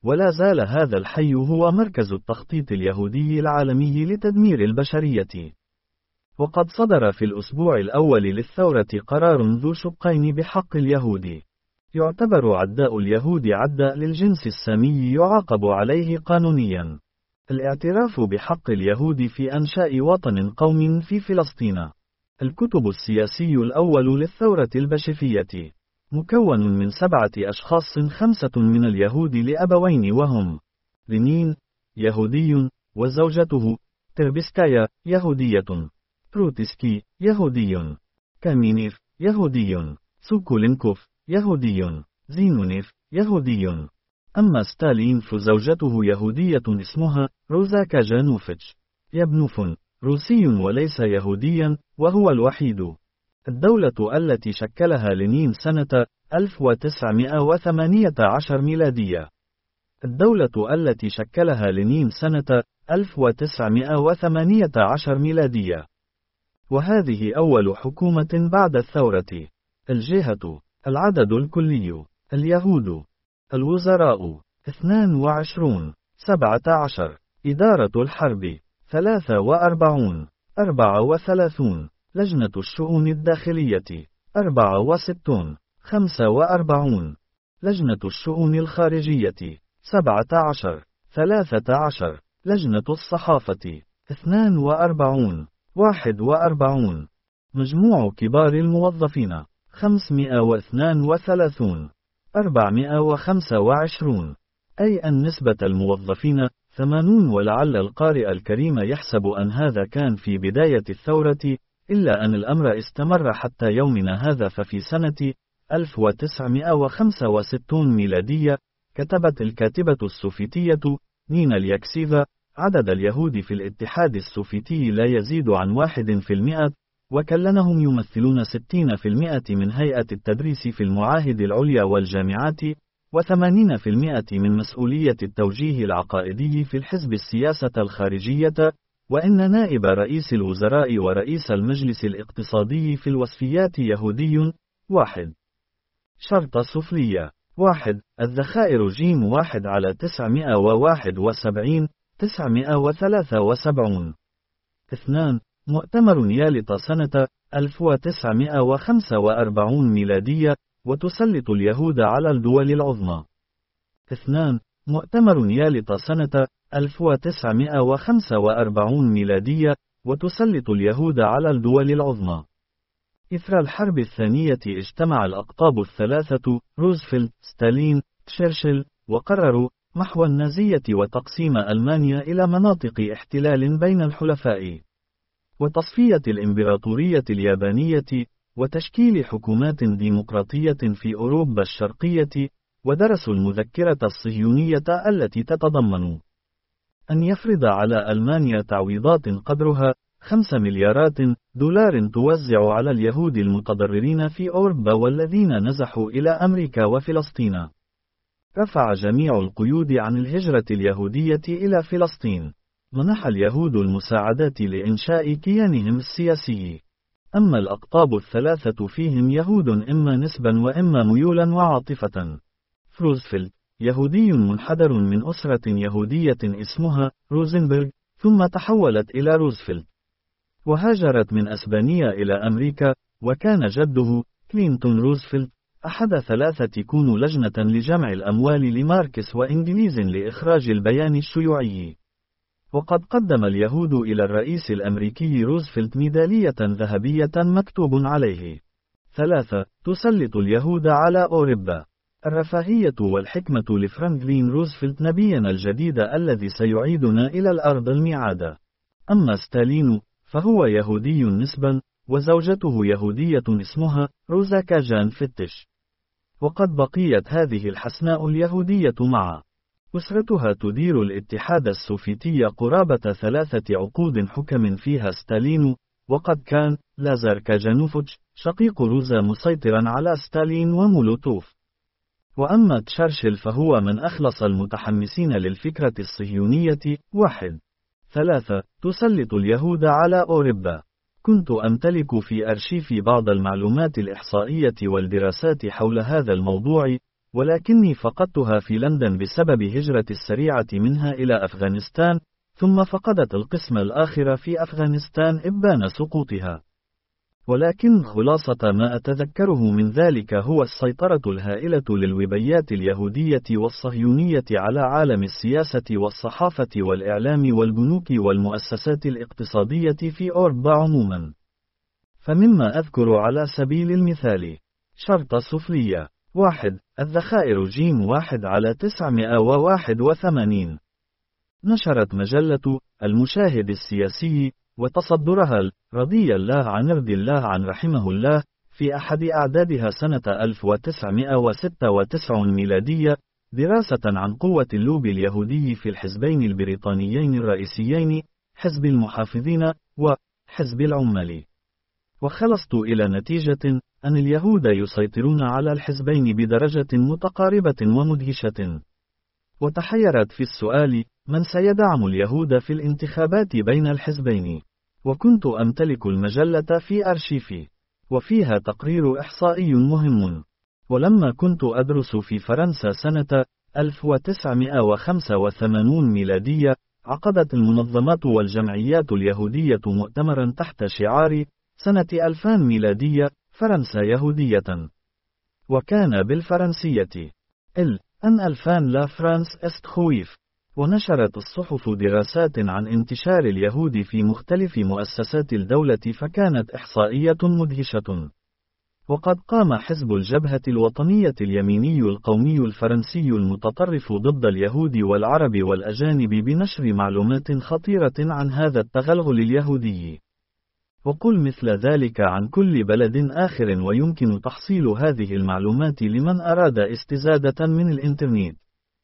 ولا زال هذا الحي هو مركز التخطيط اليهودي العالمي لتدمير البشرية. وقد صدر في الأسبوع الأول للثورة قرار ذو شقين بحق اليهود. يعتبر عداء اليهود عداء للجنس السامي يعاقب عليه قانونيا. الاعتراف بحق اليهود في إنشاء وطن قومي في فلسطين. الكتب السياسي الأول للثورة البشفية، مكون من سبعة أشخاص، خمسة من اليهود لأبوين وهم: لينين يهودي وزوجته تربسكايا يهودية، تروتسكي يهودي، كامينيف يهودي، سوكولينكوف يهودي، زينونيف يهودي. أما ستالين فزوجته يهودية اسمها روزا كاجانوفيتش. يابنوف روسي وليس يهوديا، وهو الوحيد. الدولة التي شكلها لينين سنة ألف وتسعمائة وثمانية عشر ميلادية. الدولة التي شكلها لينين سنة ألف وتسعمائة وثمانية عشر ميلادية. وهذه أول حكومة بعد الثورة. الجهة: العدد الكلي. اليهود. الوزراء: اثنان وعشرون. سبعة عشر. إدارة الحرب: ثلاثة وأربعون. أربعة وثلاثون. لجنة الشؤون الداخلية: أربعة وستون. خمسة وأربعون. لجنة الشؤون الخارجية: سبعة عشر. ثلاثة عشر. لجنة الصحافة: اثنان وأربعون. واحد وأربعون. مجموع كبار الموظفين: خمسمائة واثنان وثلاثون. أربعمائة وخمسة وعشرون. أي أن نسبة الموظفين ثمانون. ولعل القارئ الكريم يحسب أن هذا كان في بداية الثورة، إلا أن الأمر استمر حتى يومنا هذا. ففي سنة ألف وتسعمائة وخمسة وستين ميلادية كتبت الكاتبة السوفيتية نينا اليكسيفا: عدد اليهود في الاتحاد السوفيتي لا يزيد عن واحد في المئة، وكلنهم يمثلون ستين في المئة من هيئة التدريس في المعاهد العليا والجامعات، وثمانين في المئة من مسؤولية التوجيه العقائدي في الحزب السياسة الخارجية، وإن نائب رئيس الوزراء ورئيس المجلس الاقتصادي في الوصفيات يهودي. واحد. شرطة سفلية: واحد. الذخائر جيم واحد على تسعمائة وواحد وسبعين. تسعمائة وثلاثة وسبعون. اثنان. مؤتمر يالطا سنة ألف وتسعمائة وخمسة وأربعين ميلادية، وتسلط اليهود على الدول العظمى. اثنان. مؤتمر يالطا سنة ألف وتسعمائة وخمسة وأربعين ميلادية، وتسلط اليهود على الدول العظمى. إثر الحرب الثانية اجتمع الأقطاب الثلاثة روزفلت، ستالين، تشرشل، وقرروا محو النازية وتقسيم ألمانيا إلى مناطق احتلال بين الحلفاء، وتصفية الإمبراطورية اليابانية، وتشكيل حكومات ديمقراطية في أوروبا الشرقية. ودرسوا المذكرة الصهيونية التي تتضمن أن يفرض على ألمانيا تعويضات قدرها خمسة مليارات دولار توزع على اليهود المتضررين في أوروبا والذين نزحوا إلى أمريكا وفلسطين. رفع جميع القيود عن الهجرة اليهودية إلى فلسطين. منح اليهود المساعدات لإنشاء كيانهم السياسي. أما الأقطاب الثلاثة فيهم يهود إما نسبا وإما ميولا وعاطفة. روزفلت: يهودي منحدر من أسرة يهودية اسمها روزنبرغ، ثم تحولت إلى روزفلت، وهاجرت من أسبانيا إلى أمريكا، وكان جده كلينتون روزفلت أحد ثلاثة كونوا لجنة لجمع الأموال لماركس وإنجليز لإخراج البيان الشيوعي. وقد قدم اليهود إلى الرئيس الأمريكي روزفلت ميدالية ذهبية مكتوب عليه: ثلاثة. تسلط اليهود على أوروبا. الرفاهية والحكمة لفرانكلين روزفلت نبينا الجديد الذي سيعيدنا إلى الأرض الميعاد. أما ستالين فهو يهودي نسبا، وزوجته يهودية اسمها روزا كاجان فتش. وقد بقيت هذه الحسناء اليهودية مع أسرتها تدير الاتحاد السوفيتي قرابة ثلاثة عقود حكم فيها ستالين، وقد كان لازار كاجانوفيتش شقيق روزا مسيطرا على ستالين ومولوتوف. وأما تشرشل فهو من أخلص المتحمسين للفكرة الصهيونية. واحد. ثلاثة. تسلط اليهود على أوروبا. كنت أمتلك في أرشيفي بعض المعلومات الإحصائية والدراسات حول هذا الموضوع، ولكني فقدتها في لندن بسبب هجرة السريعة منها إلى أفغانستان، ثم فقدت القسم الآخر في أفغانستان إبان سقوطها. ولكن خلاصة ما أتذكره من ذلك هو السيطرة الهائلة للوبيات اليهودية والصهيونية على عالم السياسة والصحافة والإعلام والبنوك والمؤسسات الاقتصادية في أوروبا عموما. فمما أذكر على سبيل المثال: شرطة سفلية واحد، الذخائر جيم واحد على تسعمائة وواحد وثمانين. نشرت مجلة المشاهد السياسي وتصدرها رضي الله عن رض الله عن رحمه الله في أحد أعدادها سنة ألف وتسعمائة وستة وتسعين ميلادية دراسة عن قوة اللوبي اليهودي في الحزبين البريطانيين الرئيسيين، حزب المحافظين وحزب العمال. وخلصت إلى نتيجة أن اليهود يسيطرون على الحزبين بدرجة متقاربة ومدهشة. وتحيرت في السؤال: من سيدعم اليهود في الانتخابات بين الحزبين؟ وكنت أمتلك المجلة في أرشيفي، وفيها تقرير إحصائي مهم. ولما كنت أدرس في فرنسا سنة ألف وتسعمائة وخمسة وثمانين ميلادية، عقدت المنظمات والجمعيات اليهودية مؤتمرا تحت شعار سنة ألفين ميلادية فرنسا يهودية، وكان بالفرنسية ال أن ألفان لا فرانس است خويف. ونشرت الصحف دراسات عن انتشار اليهود في مختلف مؤسسات الدولة، فكانت إحصائية مدهشة. وقد قام حزب الجبهة الوطنية اليميني القومي الفرنسي المتطرف ضد اليهود والعرب والأجانب بنشر معلومات خطيرة عن هذا التغلغل اليهودي. وقل مثل ذلك عن كل بلد آخر، ويمكن تحصيل هذه المعلومات لمن أراد استزادة من الإنترنت.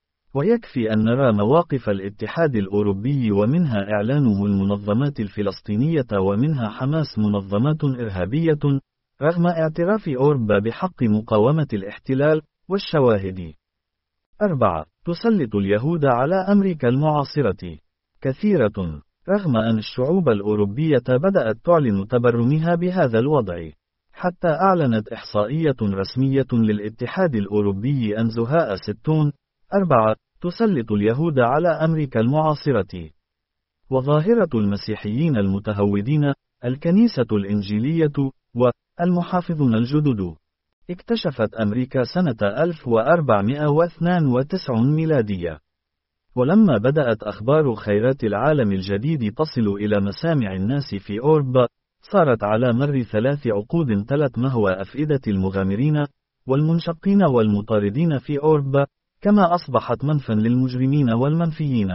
ويكفي أن نرى مواقف الاتحاد الأوروبي، ومنها إعلانه المنظمات الفلسطينية، ومنها حماس منظمات إرهابية، رغم اعتراف أوروبا بحق مقاومة الاحتلال والشواهد. أربعة. تسلط اليهود على أمريكا المعاصرة كثيرة، رغم أن الشعوب الأوروبية بدأت تعلن تبرمها بهذا الوضع. حتى أعلنت إحصائية رسمية للاتحاد الأوروبي أن زهاء ستون أربعة تسلط اليهود على أمريكا المعاصرة. وظاهرة المسيحيين المتهودين، الكنيسة الإنجيلية، والمحافظون الجدد، اكتشفت أمريكا سنة ألف وأربعمائة واثنين وتسعين ميلادية. ولما بدأت أخبار خيرات العالم الجديد تصل إلى مسامع الناس في أوروبا، صارت على مر ثلاث عقود تلت مهوى أفئدة المغامرين والمنشقين والمطاردين في أوروبا، كما أصبحت منفا للمجرمين والمنفيين.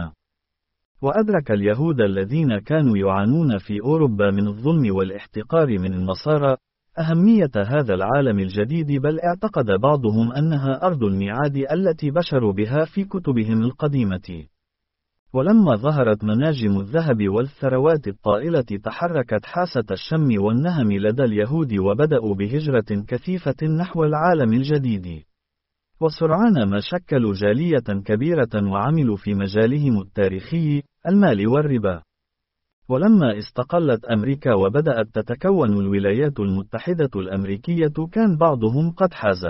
وأدرك اليهود الذين كانوا يعانون في أوروبا من الظلم والاحتقار من النصارى أهمية هذا العالم الجديد، بل اعتقد بعضهم أنها أرض الميعاد التي بشروا بها في كتبهم القديمة. ولما ظهرت مناجم الذهب والثروات الطائلة، تحركت حاسة الشم والنهم لدى اليهود، وبدأوا بهجرة كثيفة نحو العالم الجديد. وسرعان ما شكلوا جالية كبيرة وعملوا في مجالهم التاريخي، المال والربا. ولما استقلت أمريكا وبدأت تتكون الولايات المتحدة الأمريكية، كان بعضهم قد حاز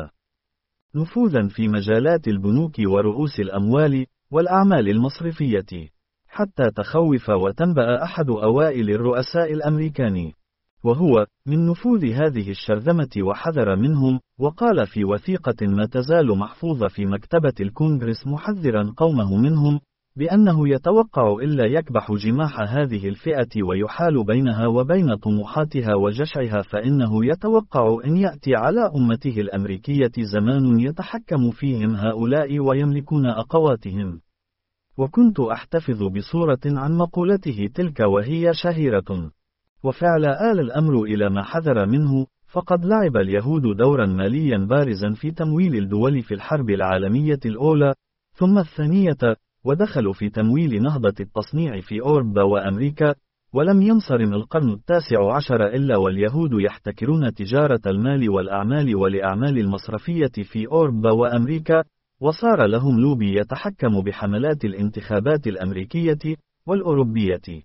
نفوذا في مجالات البنوك ورؤوس الأموال والأعمال المصرفية، حتى تخوف وتنبأ أحد أوائل الرؤساء الأمريكان وهو من نفوذ هذه الشرذمة، وحذر منهم، وقال في وثيقة ما تزال محفوظة في مكتبة الكونغرس محذرا قومه منهم بأنه يتوقع إلا يكبح جماح هذه الفئة ويحال بينها وبين طموحاتها وجشعها، فإنه يتوقع أن يأتي على أمته الأمريكية زمان يتحكم فيهم هؤلاء ويملكون أقواتهم. وكنت أحتفظ بصورة عن مقولته تلك، وهي شهيرة. وفعل آل الأمر إلى ما حذر منه، فقد لعب اليهود دورا ماليا بارزا في تمويل الدول في الحرب العالمية الأولى ثم الثانية، ودخلوا في تمويل نهضة التصنيع في أوروبا وأمريكا. ولم ينصرم القرن التاسع عشر إلا واليهود يحتكرون تجارة المال والأعمال والأعمال المصرفية في أوروبا وأمريكا، وصار لهم لوبي يتحكم بحملات الانتخابات الأمريكية والأوروبية.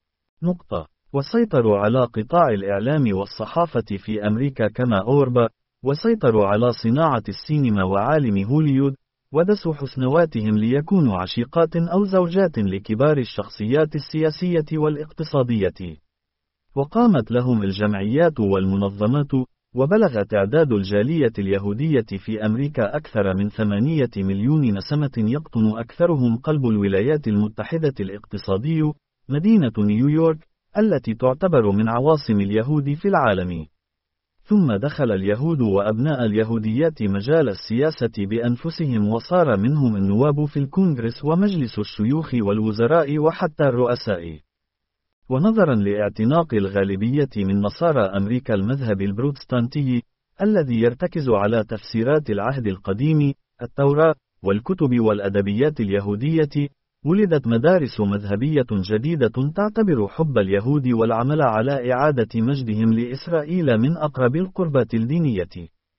نقطة. وسيطروا على قطاع الإعلام والصحافة في أمريكا كما أوروبا، وسيطروا على صناعة السينما وعالم هوليود، ودسوا حسنواتهم ليكونوا عشيقات أو زوجات لكبار الشخصيات السياسية والاقتصادية. وقامت لهم الجمعيات والمنظمات، وبلغ تعداد الجالية اليهودية في أمريكا أكثر من ثمانية مليون نسمة، يقطن أكثرهم قلب الولايات المتحدة الاقتصادي، مدينة نيويورك، التي تعتبر من عواصم اليهود في العالم. ثم دخل اليهود وأبناء اليهوديات مجال السياسة بأنفسهم، وصار منهم النواب في الكونغرس ومجلس الشيوخ والوزراء وحتى الرؤساء. ونظرا لاعتناق الغالبية من نصارى أمريكا المذهب البروتستانتي الذي يرتكز على تفسيرات العهد القديم، التوراة، والكتب والأدبيات اليهودية، ولدت مدارس مذهبية جديدة تعتبر حب اليهود والعمل على إعادة مجدهم لإسرائيل من أقرب القربات الدينية.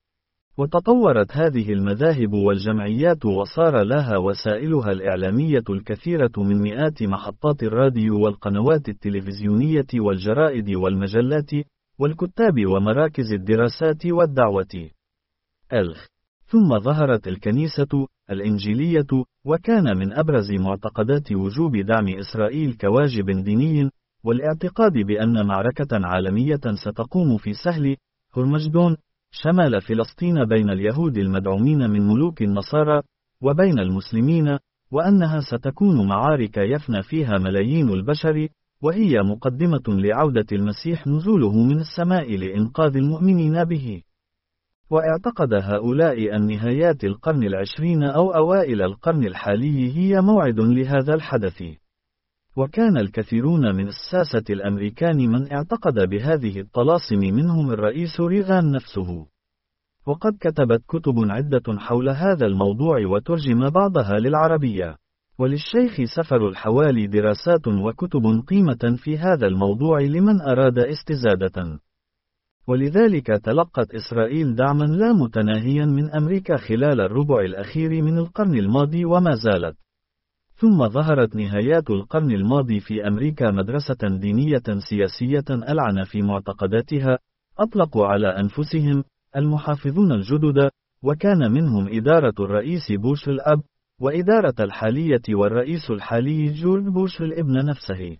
وتطورت هذه المذاهب والجمعيات، وصار لها وسائلها الإعلامية الكثيرة من مئات محطات الراديو والقنوات التلفزيونية والجرائد والمجلات والكتاب ومراكز الدراسات والدعوة. ألخ. ثم ظهرت الكنيسة الإنجيلية، وكان من أبرز معتقدات وجوب دعم إسرائيل كواجب ديني، والاعتقاد بأن معركة عالمية ستقوم في سهل هرمجدون شمال فلسطين بين اليهود المدعومين من ملوك النصارى وبين المسلمين، وأنها ستكون معارك يفنى فيها ملايين البشر، وهي مقدمة لعودة المسيح نزوله من السماء لإنقاذ المؤمنين به. واعتقد هؤلاء أن نهايات القرن العشرين أو أوائل القرن الحالي هي موعد لهذا الحدث. وكان الكثيرون من الساسة الأمريكان من اعتقد بهذه الطلاسم، منهم الرئيس ريغان نفسه. وقد كتبت كتب عدة حول هذا الموضوع وترجم بعضها للعربية. وللشيخ سفر الحوالي دراسات وكتب قيمة في هذا الموضوع لمن أراد استزادة. ولذلك تلقت إسرائيل دعما لا متناهيا من أمريكا خلال الربع الأخير من القرن الماضي وما زالت. ثم ظهرت نهايات القرن الماضي في أمريكا مدرسة دينية سياسية ألعن في معتقداتها، أطلقوا على أنفسهم المحافظون الجدد، وكان منهم إدارة الرئيس بوش الأب، وإدارة الحالية والرئيس الحالي جورج بوش الابن نفسه.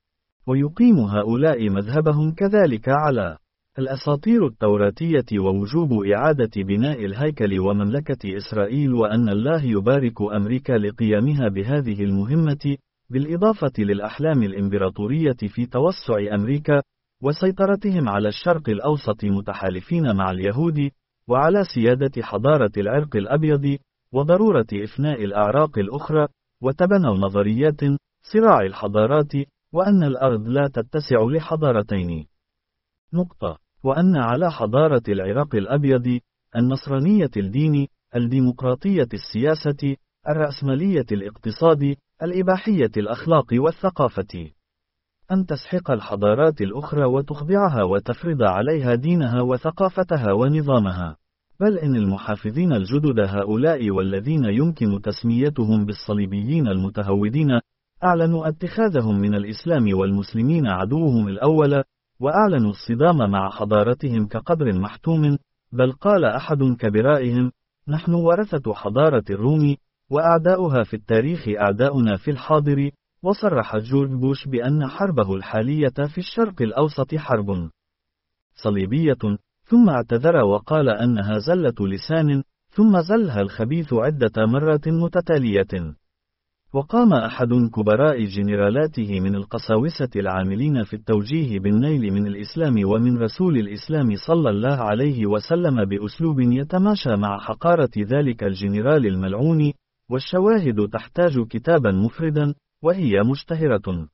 ويقيم هؤلاء مذهبهم كذلك على الأساطير التوراتية ووجوب إعادة بناء الهيكل ومملكة إسرائيل، وأن الله يبارك أمريكا لقيامها بهذه المهمة، بالإضافة للأحلام الإمبراطورية في توسع أمريكا وسيطرتهم على الشرق الأوسط متحالفين مع اليهود، وعلى سيادة حضارة العرق الأبيض، وضرورة إفناء الأعراق الأخرى، وتبنوا نظريات صراع الحضارات، وأن الأرض لا تتسع لحضارتين. نقطة. وأن على حضارة العراق الأبيض النصرانية الدين، الديمقراطية السياسة، الرأسمالية الاقتصاد، الإباحية الأخلاق والثقافة، أن تسحق الحضارات الأخرى وتخضعها وتفرض عليها دينها وثقافتها ونظامها. بل إن المحافظين الجدد هؤلاء والذين يمكن تسميتهم بالصليبيين المتهودين أعلنوا اتخاذهم من الإسلام والمسلمين عدوهم الأول، وأعلنوا الصدام مع حضارتهم كقدر محتوم. بل قال أحد كبرائهم: نحن ورثة حضارة الروم، وأعداؤها في التاريخ أعداؤنا في الحاضر. وصرح جورج بوش بأن حربه الحالية في الشرق الأوسط حرب صليبية، ثم اعتذر وقال أنها زلة لسان، ثم زلها الخبيث عدة مرات متتالية. وقام أحد كبراء جنرالاته من القساوسة العاملين في التوجيه بالنيل من الإسلام ومن رسول الإسلام صلى الله عليه وسلم بأسلوب يتماشى مع حقارة ذلك الجنرال الملعون، والشواهد تحتاج كتابا مفردا، وهي مشتهرة.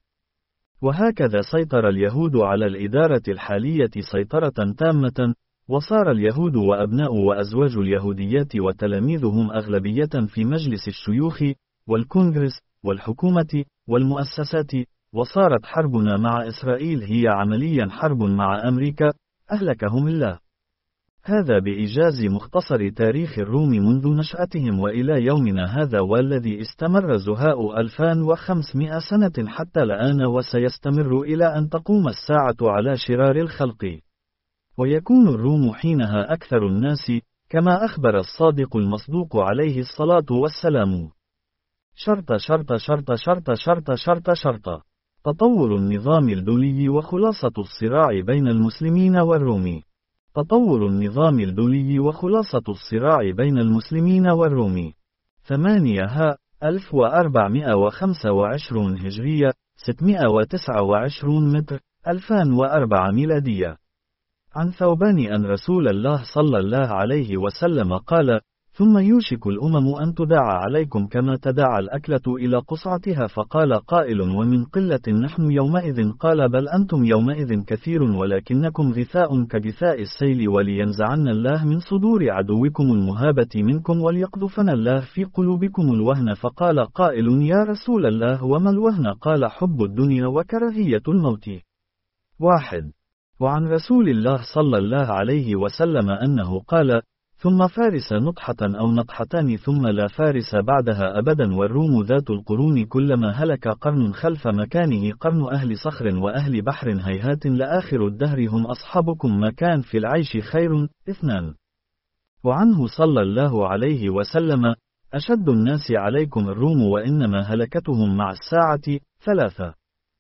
وهكذا سيطر اليهود على الإدارة الحالية سيطرة تامة، وصار اليهود وأبناء وأزواج اليهوديات وتلاميذهم أغلبية في مجلس الشيوخ والكونغرس والحكومة والمؤسسات. وصارت حربنا مع إسرائيل هي عمليا حرب مع أمريكا، أهلكهم الله. هذا بإيجاز مختصر تاريخ الروم منذ نشأتهم وإلى يومنا هذا، والذي استمر زهاء ألفين وخمسمائة سنة حتى الآن، وسيستمر إلى أن تقوم الساعة على شرار الخلق. ويكون الروم حينها أكثر الناس، كما أخبر الصادق المصدوق عليه الصلاة والسلام. شرط شرط شرط شرط شرط شرط شرط تطور النظام الدولي وخلاصة الصراع بين المسلمين والروم. تطور النظام الدولي وخلاصة الصراع بين المسلمين والروم. ثمانية ها ألف وأربعمائة وخمسة وعشرين هجرية، ستمائة وتسعة وعشرين متر، ألفين وأربعة ميلادية. عن ثوبان أن رسول الله صلى الله عليه وسلم قال: ثم يوشك الأمم أن تداعى عليكم كما تداعى الأكلة إلى قصعتها. فقال قائل: ومن قلة نحن يومئذ؟ قال: بل أنتم يومئذ كثير ولكنكم غثاء كغثاء السيل، ولينزعن الله من صدور عدوكم المهابة منكم وليقذفن الله في قلوبكم الوهن. فقال قائل: يا رسول الله وما الوهن؟ قال: حب الدنيا وكراهية الموت. واحد. وعن رسول الله صلى الله عليه وسلم أنه قال: ثم فارس نطحة أو نطحتان ثم لا فارس بعدها أبدا، والروم ذات القرون كلما هلك قرن خلف مكانه قرن أهل صخر وأهل بحر، هيهات لآخر الدهر هم أصحابكم، ما كان في العيش خير. اثنان. وعنه صلى الله عليه وسلم: أشد الناس عليكم الروم وإنما هلكتهم مع الساعة. ثلاثة.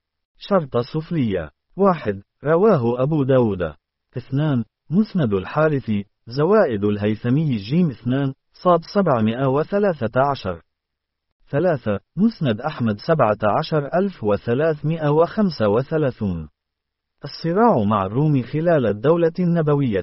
شرط سفلية. واحد. رواه أبو داود. اثنان. مسند الحارث زوائد الهيثمي جيم اثنان صاد سبعمائة وثلاثة عشر. ثلاثة. مسند أحمد سبعة عشر ألف وثلاثمائة وخمسة وثلاثون. الصراع مع الروم خلال الدولة النبوية.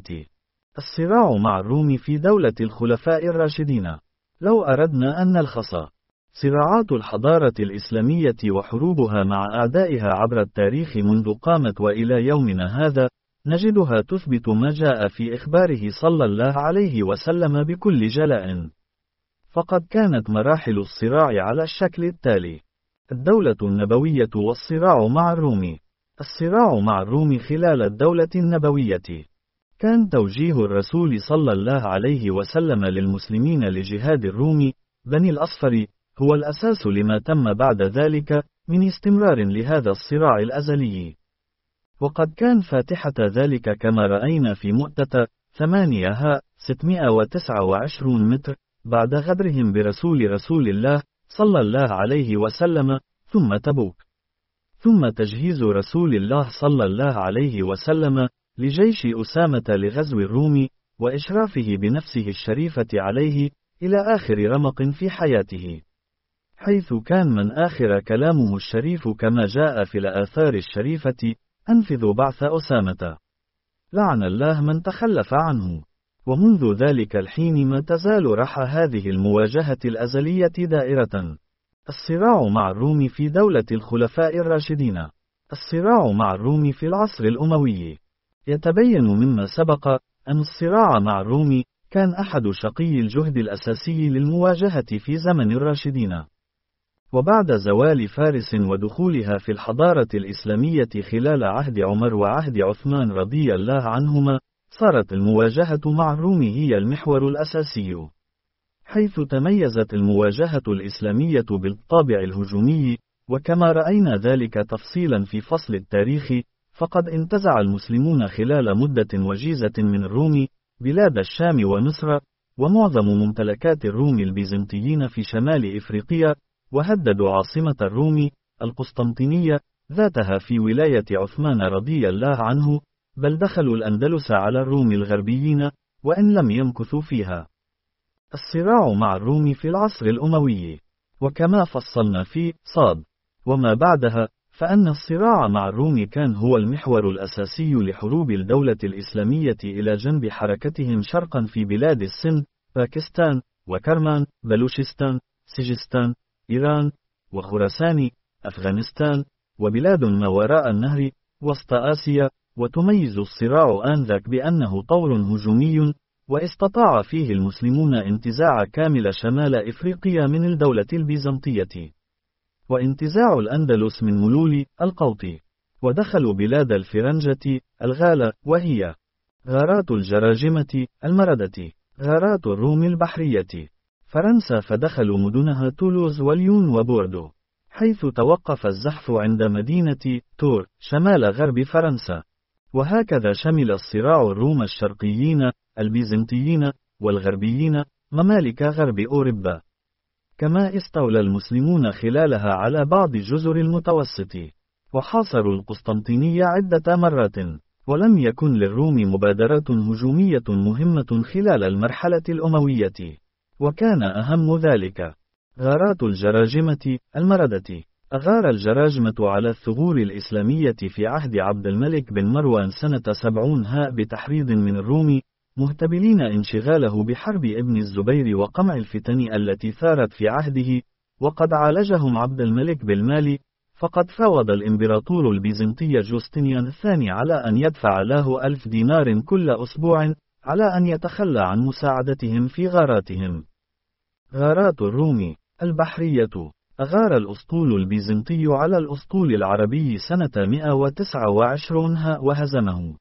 الصراع مع الروم في دولة الخلفاء الراشدين. لو أردنا أن نلخص صراعات الحضارة الإسلامية وحروبها مع أعدائها عبر التاريخ منذ قامت وإلى يومنا هذا، نجدها تثبت ما جاء في إخباره صلى الله عليه وسلم بكل جلاء. فقد كانت مراحل الصراع على الشكل التالي: الدولة النبوية والصراع مع الروم. الصراع مع الروم خلال الدولة النبوية. كان توجيه الرسول صلى الله عليه وسلم للمسلمين لجهاد الروم بني الأصفر هو الأساس لما تم بعد ذلك من استمرار لهذا الصراع الأزلي. وقد كان فاتحة ذلك كما رأينا في مؤتة ثمانية ها ستمائة وتسعة وعشرين متر بعد غدرهم برسول رسول الله صلى الله عليه وسلم، ثم تبوك، ثم تجهيز رسول الله صلى الله عليه وسلم لجيش أسامة لغزو الروم وإشرافه بنفسه الشريفة عليه إلى آخر رمق في حياته، حيث كان من آخر كلامه الشريف كما جاء في الآثار الشريفة: أنفذوا بعث أسامة، لعن الله من تخلف عنه. ومنذ ذلك الحين ما تزال رحى هذه المواجهة الأزلية دائرة. الصراع مع الروم في دولة الخلفاء الراشدين. الصراع مع الروم في العصر الأموي. يتبين مما سبق أن الصراع مع الروم كان أحد شقي الجهد الأساسي للمواجهة في زمن الراشدين. وبعد زوال فارس ودخولها في الحضارة الإسلامية خلال عهد عمر وعهد عثمان رضي الله عنهما، صارت المواجهة مع الروم هي المحور الأساسي، حيث تميزت المواجهة الإسلامية بالطابع الهجومي. وكما رأينا ذلك تفصيلا في فصل التاريخ، فقد انتزع المسلمون خلال مدة وجيزة من الروم بلاد الشام ومصر ومعظم ممتلكات الروم البيزنطيين في شمال إفريقيا، وهددوا عاصمة الروم القسطنطينية ذاتها في ولاية عثمان رضي الله عنه، بل دخلوا الأندلس على الروم الغربيين وإن لم يمكثوا فيها. الصراع مع الروم في العصر الأموي. وكما فصلنا في صاد وما بعدها، فأن الصراع مع الروم كان هو المحور الأساسي لحروب الدولة الإسلامية إلى جنب حركتهم شرقا في بلاد السند، باكستان، وكرمان، بلوشستان، سجستان، إيران، وخراسان، أفغانستان، وبلاد ما وراء النهر، وسط آسيا. وتميز الصراع آنذاك بأنه طور هجومي، واستطاع فيه المسلمون انتزاع كامل شمال إفريقيا من الدولة البيزنطية، وانتزاع الأندلس من ملول القوطي، ودخلوا بلاد الفرنجة الغالة وهي غارات الجراجمة المردة، غارات الروم البحرية، فرنسا، فدخلوا مدنها تولوز وليون وبوردو، حيث توقف الزحف عند مدينة تور شمال غرب فرنسا. وهكذا شمل الصراع الروم الشرقيين، البيزنطيين، والغربيين، ممالك غرب أوروبا. كما استولى المسلمون خلالها على بعض جزر المتوسط، وحاصروا القسطنطينية عدة مرات، ولم يكن للروم مبادرات هجومية مهمة خلال المرحلة الأموية. وكان أهم ذلك غارات الجراجمة المردة. أغار الجراجمة على الثغور الإسلامية في عهد عبد الملك بن مروان سنة سبعون ها بتحريض من الروم، مهتبلين انشغاله بحرب ابن الزبير وقمع الفتن التي ثارت في عهده، وقد عالجهم عبد الملك بالمال، فقد فاوض الإمبراطور البيزنطي جوستنيان الثاني على أن يدفع له ألف دينار كل أسبوع على أن يتخلى عن مساعدتهم في غاراتهم. غارات الروم البحرية. أغار الأسطول البيزنطي على الأسطول العربي سنة مئة وتسعة وعشرين ها وهزمه.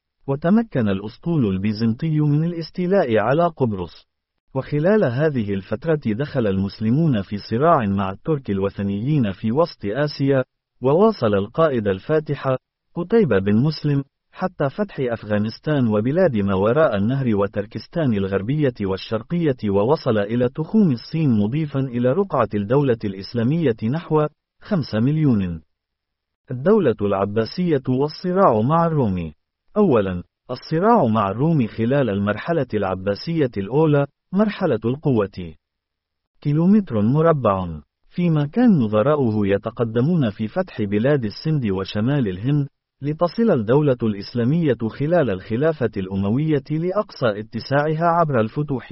وتمكن الأسطول البيزنطي من الاستيلاء على قبرص. وخلال هذه الفترة دخل المسلمون في صراع مع الترك الوثنيين في وسط آسيا، وواصل القائد الفاتح قتيبة بن مسلم حتى فتح أفغانستان وبلاد ما وراء النهر وتركستان الغربية والشرقية، ووصل إلى تخوم الصين مضيفا إلى رقعة الدولة الإسلامية نحو خمسة مليون. الدولة العباسية والصراع مع الروم. أولا، الصراع مع الروم خلال المرحلة العباسية الأولى، مرحلة القوة كيلومتر مربع، فيما كان نظراؤه يتقدمون في فتح بلاد السند وشمال الهند، لتصل الدولة الإسلامية خلال الخلافة الأموية لأقصى اتساعها عبر الفتوح.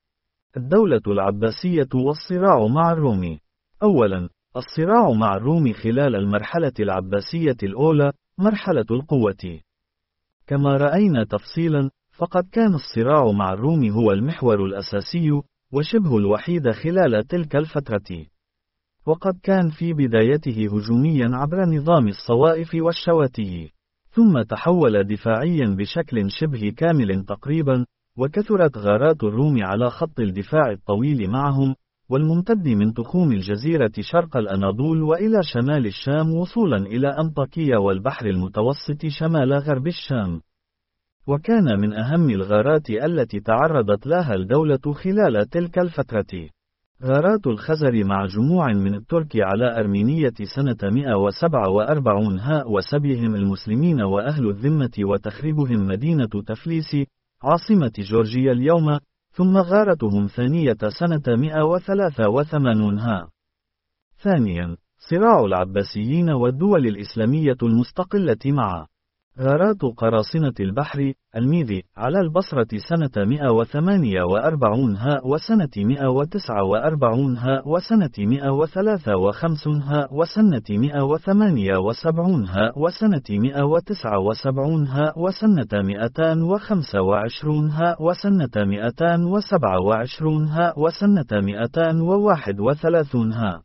الدولة العباسية والصراع مع الروم. أولا، الصراع مع الروم خلال المرحلة العباسية الأولى، مرحلة القوة. كما رأينا تفصيلا، فقد كان الصراع مع الروم هو المحور الأساسي وشبه الوحيد خلال تلك الفترة، وقد كان في بدايته هجوميا عبر نظام الصوائف والشواتي، ثم تحول دفاعيا بشكل شبه كامل تقريبا، وكثرت غارات الروم على خط الدفاع الطويل معهم، والممتد من تخوم الجزيرة شرق الأناضول وإلى شمال الشام وصولا إلى أنطاكيا والبحر المتوسط شمال غرب الشام. وكان من أهم الغارات التي تعرضت لها الدولة خلال تلك الفترة غارات الخزر مع جموع من الترك على أرمينية سنة مئة وسبعة وأربعين ها وسبيهم المسلمين وأهل الذمة وتخريبهم مدينة تفليس عاصمة جورجيا اليوم، ثم غارتهم ثانية سنة مئة وثلاثة وثمانين ها. ثانيا، صراع العباسيين والدول الإسلامية المستقلة مع غارات قراصنة البحر الميذي على البصرة سنة مئة وثمانية وأربعين ها وسنة مئة وتسعة وأربعين ها وسنة مئة وثلاثة وخمسين ها وسنة مئة وثمانية وسبعين ها وسنة مئة وتسعة وسبعين ها وسنة مئتين وخمسة وعشرين ها وسنة مئتين وسبعة وعشرين ها وسنة مئتين وواحد وثلاثين ها.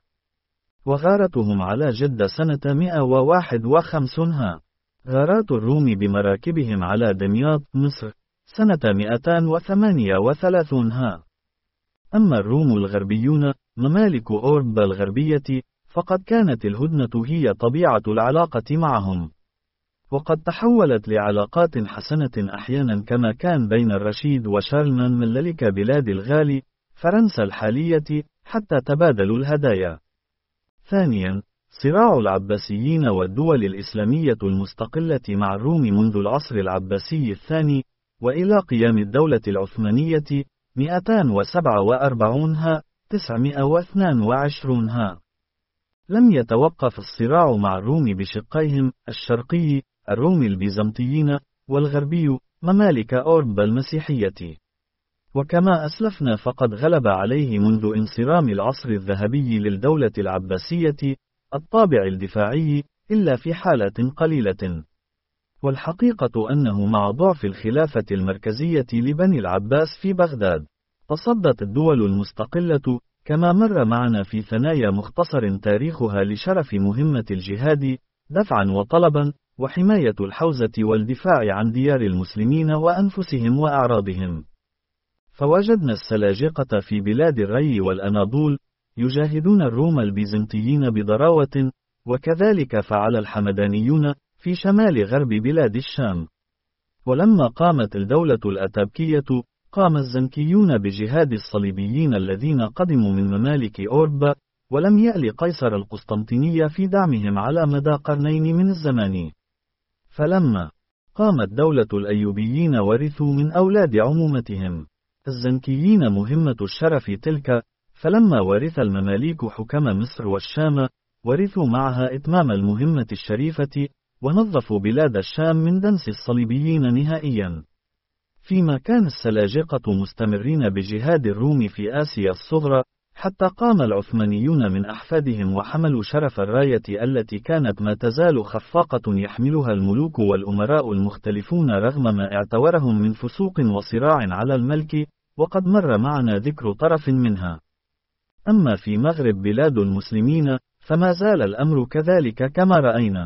وغارتهم على جدة سنة مئة وواحد وخمسين ها. غارات الروم بمراكبهم على دمياط مصر سنة مئتين وثمانية وثلاثين ها. أما الروم الغربيون ممالك أوروبا الغربية، فقد كانت الهدنة هي طبيعة العلاقة معهم، وقد تحولت لعلاقات حسنة أحيانا، كما كان بين الرشيد وشارلمان ملك بلاد الغالي فرنسا الحالية، حتى تبادلوا الهدايا. ثانيا، صراع العباسيين والدول الإسلامية المستقلة مع الروم منذ العصر العباسي الثاني وإلى قيام الدولة العثمانية مئتين وسبعة وأربعين ها تسعمئة واثنين وعشرين ها. لم يتوقف الصراع مع الروم بشقيهم الشرقي الروم البيزنطيين والغربي ممالك أوروبا المسيحية، وكما أسلفنا فقد غلب عليه منذ انصرام العصر الذهبي للدولة العباسية الطابع الدفاعي إلا في حالة قليلة. والحقيقة أنه مع ضعف الخلافة المركزية لبني العباس في بغداد، تصدت الدول المستقلة كما مر معنا في ثنايا مختصر تاريخها لشرف مهمة الجهاد دفعا وطلبا وحماية الحوزة والدفاع عن ديار المسلمين وأنفسهم وأعراضهم. فوجدنا السلاجقة في بلاد الري والأناضول يجاهدون الروم البيزنطيين بضراوة، وكذلك فعل الحمدانيون في شمال غرب بلاد الشام. ولما قامت الدولة الأتابكية، قام الزنكيون بجهاد الصليبيين الذين قدموا من ممالك أوروبا، ولم يأل قيصر القسطنطينية في دعمهم على مدى قرنين من الزمان. فلما قامت دولة الأيوبيين ورثوا من أولاد عمومتهم الزنكيين مهمة الشرف تلك، فلما ورث المماليك حكم مصر والشام، ورثوا معها إتمام المهمة الشريفة، ونظفوا بلاد الشام من دنس الصليبيين نهائيا. فيما كان السلاجقة مستمرين بجهاد الروم في آسيا الصغرى، حتى قام العثمانيون من أحفادهم وحملوا شرف الراية التي كانت ما تزال خفاقة يحملها الملوك والأمراء المختلفون رغم ما اعتورهم من فسوق وصراع على الملك، وقد مر معنا ذكر طرف منها. أما في مغرب بلاد المسلمين، فما زال الأمر كذلك كما رأينا.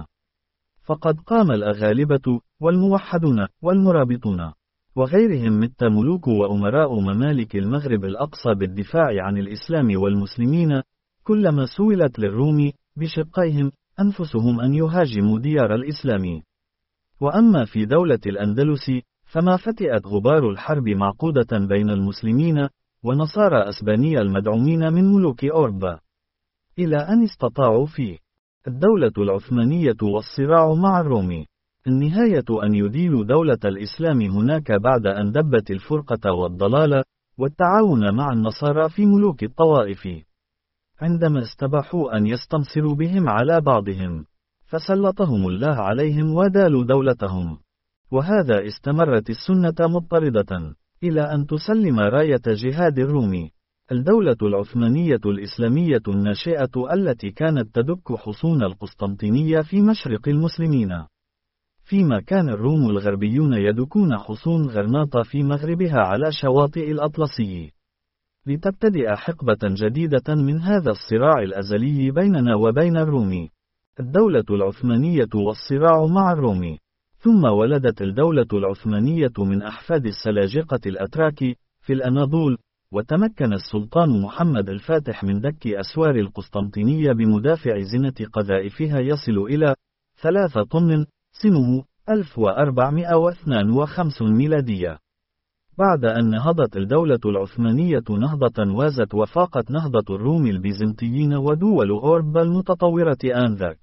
فقد قام الأغالبة والموحدون والمرابطون وغيرهم مثل ملوك وأمراء ممالك المغرب الأقصى بالدفاع عن الإسلام والمسلمين، كلما سولت للروم بشقيهم أنفسهم أن يهاجموا ديار الإسلام. وأما في دولة الأندلس، فما فتئت غبار الحرب معقودة بين المسلمين ونصارى أسبانيا المدعومين من ملوك أوروبا، إلى أن استطاعوا فيه الدولة العثمانية والصراع مع الروم النهاية أن يديروا دولة الإسلام هناك بعد أن دبت الفرقة والضلال والتعاون مع النصارى في ملوك الطوائف، عندما استباحوا أن يستنصروا بهم على بعضهم، فسلطهم الله عليهم ودالوا دولتهم. وهذا استمرت السنة مضطردة إلى أن تسلم راية جهاد الروم الدولة العثمانية الإسلامية الناشئة التي كانت تدك حصون القسطنطينية في مشرق المسلمين، فيما كان الروم الغربيون يدكون حصون غرناطة في مغربها على شواطئ الأطلسي، لتبتدئ حقبة جديدة من هذا الصراع الأزلي بيننا وبين الروم الدولة العثمانية والصراع مع الروم. ثم ولدت الدولة العثمانية من أحفاد السلاجقة الأتراك في الأناضول، وتمكن السلطان محمد الفاتح من دك أسوار القسطنطينية بمدافع زنة قذائفها يصل إلى ثلاثة طن سنه ألف وأربعمائة واثنين وخمسين ميلادية. بعد أن نهضت الدولة العثمانية نهضة وازت وفاقت نهضة الروم البيزنطيين ودول أوروبا المتطورة آنذاك،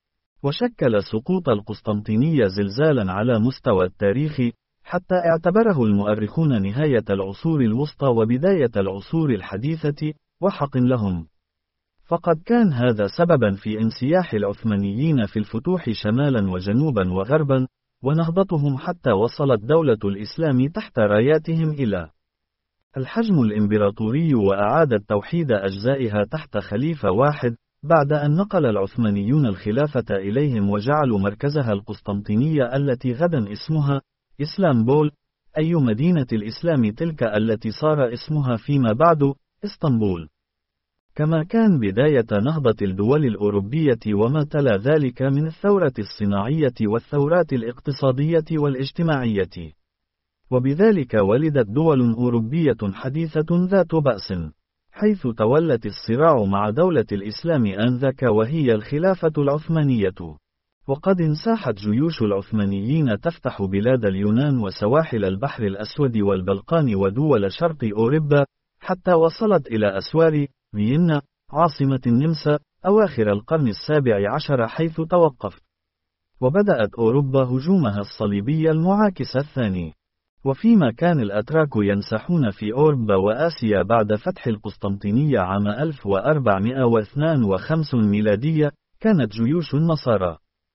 وشكل سقوط القسطنطينية زلزالا على مستوى التاريخ، حتى اعتبره المؤرخون نهاية العصور الوسطى وبداية العصور الحديثة، وحق لهم. فقد كان هذا سببا في انسياح العثمانيين في الفتوح شمالا وجنوبا وغربا، ونهضتهم حتى وصلت دولة الإسلام تحت راياتهم إلى الحجم الإمبراطوري، وأعادت توحيد أجزائها تحت خليفة واحد، بعد أن نقل العثمانيون الخلافة إليهم وجعلوا مركزها القسطنطينية التي غدا اسمها إسلامبول، أي مدينة الإسلام تلك التي صار اسمها فيما بعد إسطنبول. كما كان بداية نهضة الدول الأوروبية وما تلا ذلك من الثورة الصناعية والثورات الاقتصادية والاجتماعية، وبذلك ولدت دول أوروبية حديثة ذات بأس، حيث تولت الصراع مع دولة الإسلام آنذاك وهي الخلافة العثمانية. وقد انساحت جيوش العثمانيين تفتح بلاد اليونان وسواحل البحر الأسود والبلقان ودول شرق أوروبا، حتى وصلت إلى أسوار فيينا عاصمة النمسا أواخر القرن السابع عشر، حيث توقف وبدأت أوروبا هجومها الصليبي المعاكس الثاني. وفيما كان الأتراك ينسحون في أوروبا وآسيا بعد فتح القسطنطينية عام ألف وأربعمائة واثنين وخمسين ميلادية، كانت جيوش النصارى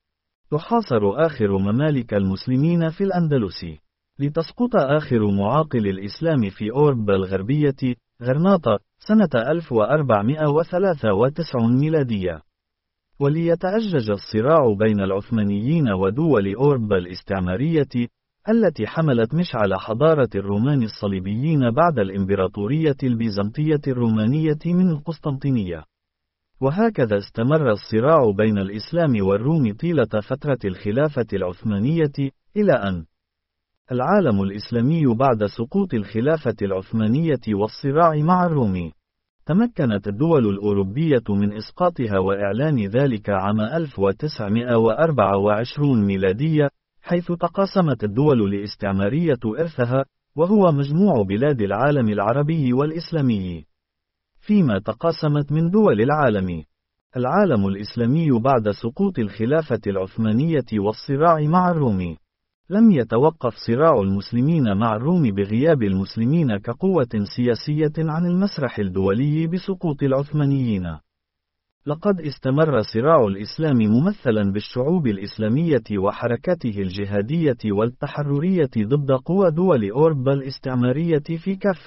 تحاصر آخر ممالك المسلمين في الأندلس، لتسقط آخر معاقل الإسلام في أوروبا الغربية غرناطة سنة ألف وأربعمائة وثلاثة وتسعين ميلادية. وليتأجج الصراع بين العثمانيين ودول أوروبا الاستعمارية التي حملت مشعل حضارة الرومان الصليبيين بعد الإمبراطورية البيزنطية الرومانية من القسطنطينية. وهكذا استمر الصراع بين الإسلام والروم طيلة فترة الخلافة العثمانية، إلى أن العالم الإسلامي بعد سقوط الخلافة العثمانية والصراع مع الروم تمكنت الدول الأوروبية من إسقاطها وإعلان ذلك عام ألف وتسعمائة وأربعة وعشرين ميلادية، حيث تقاسمت الدول الاستعمارية إرثها، وهو مجموع بلاد العالم العربي والإسلامي. فيما تقاسمت من دول العالم، العالم الإسلامي بعد سقوط الخلافة العثمانية والصراع مع الروم. لم يتوقف صراع المسلمين مع الروم بغياب المسلمين كقوة سياسية عن المسرح الدولي بسقوط العثمانيين. لقد استمر صراع الإسلام ممثلا بالشعوب الإسلامية وحركاته الجهادية والتحررية ضد قوى دول أوروبا الاستعمارية في كافة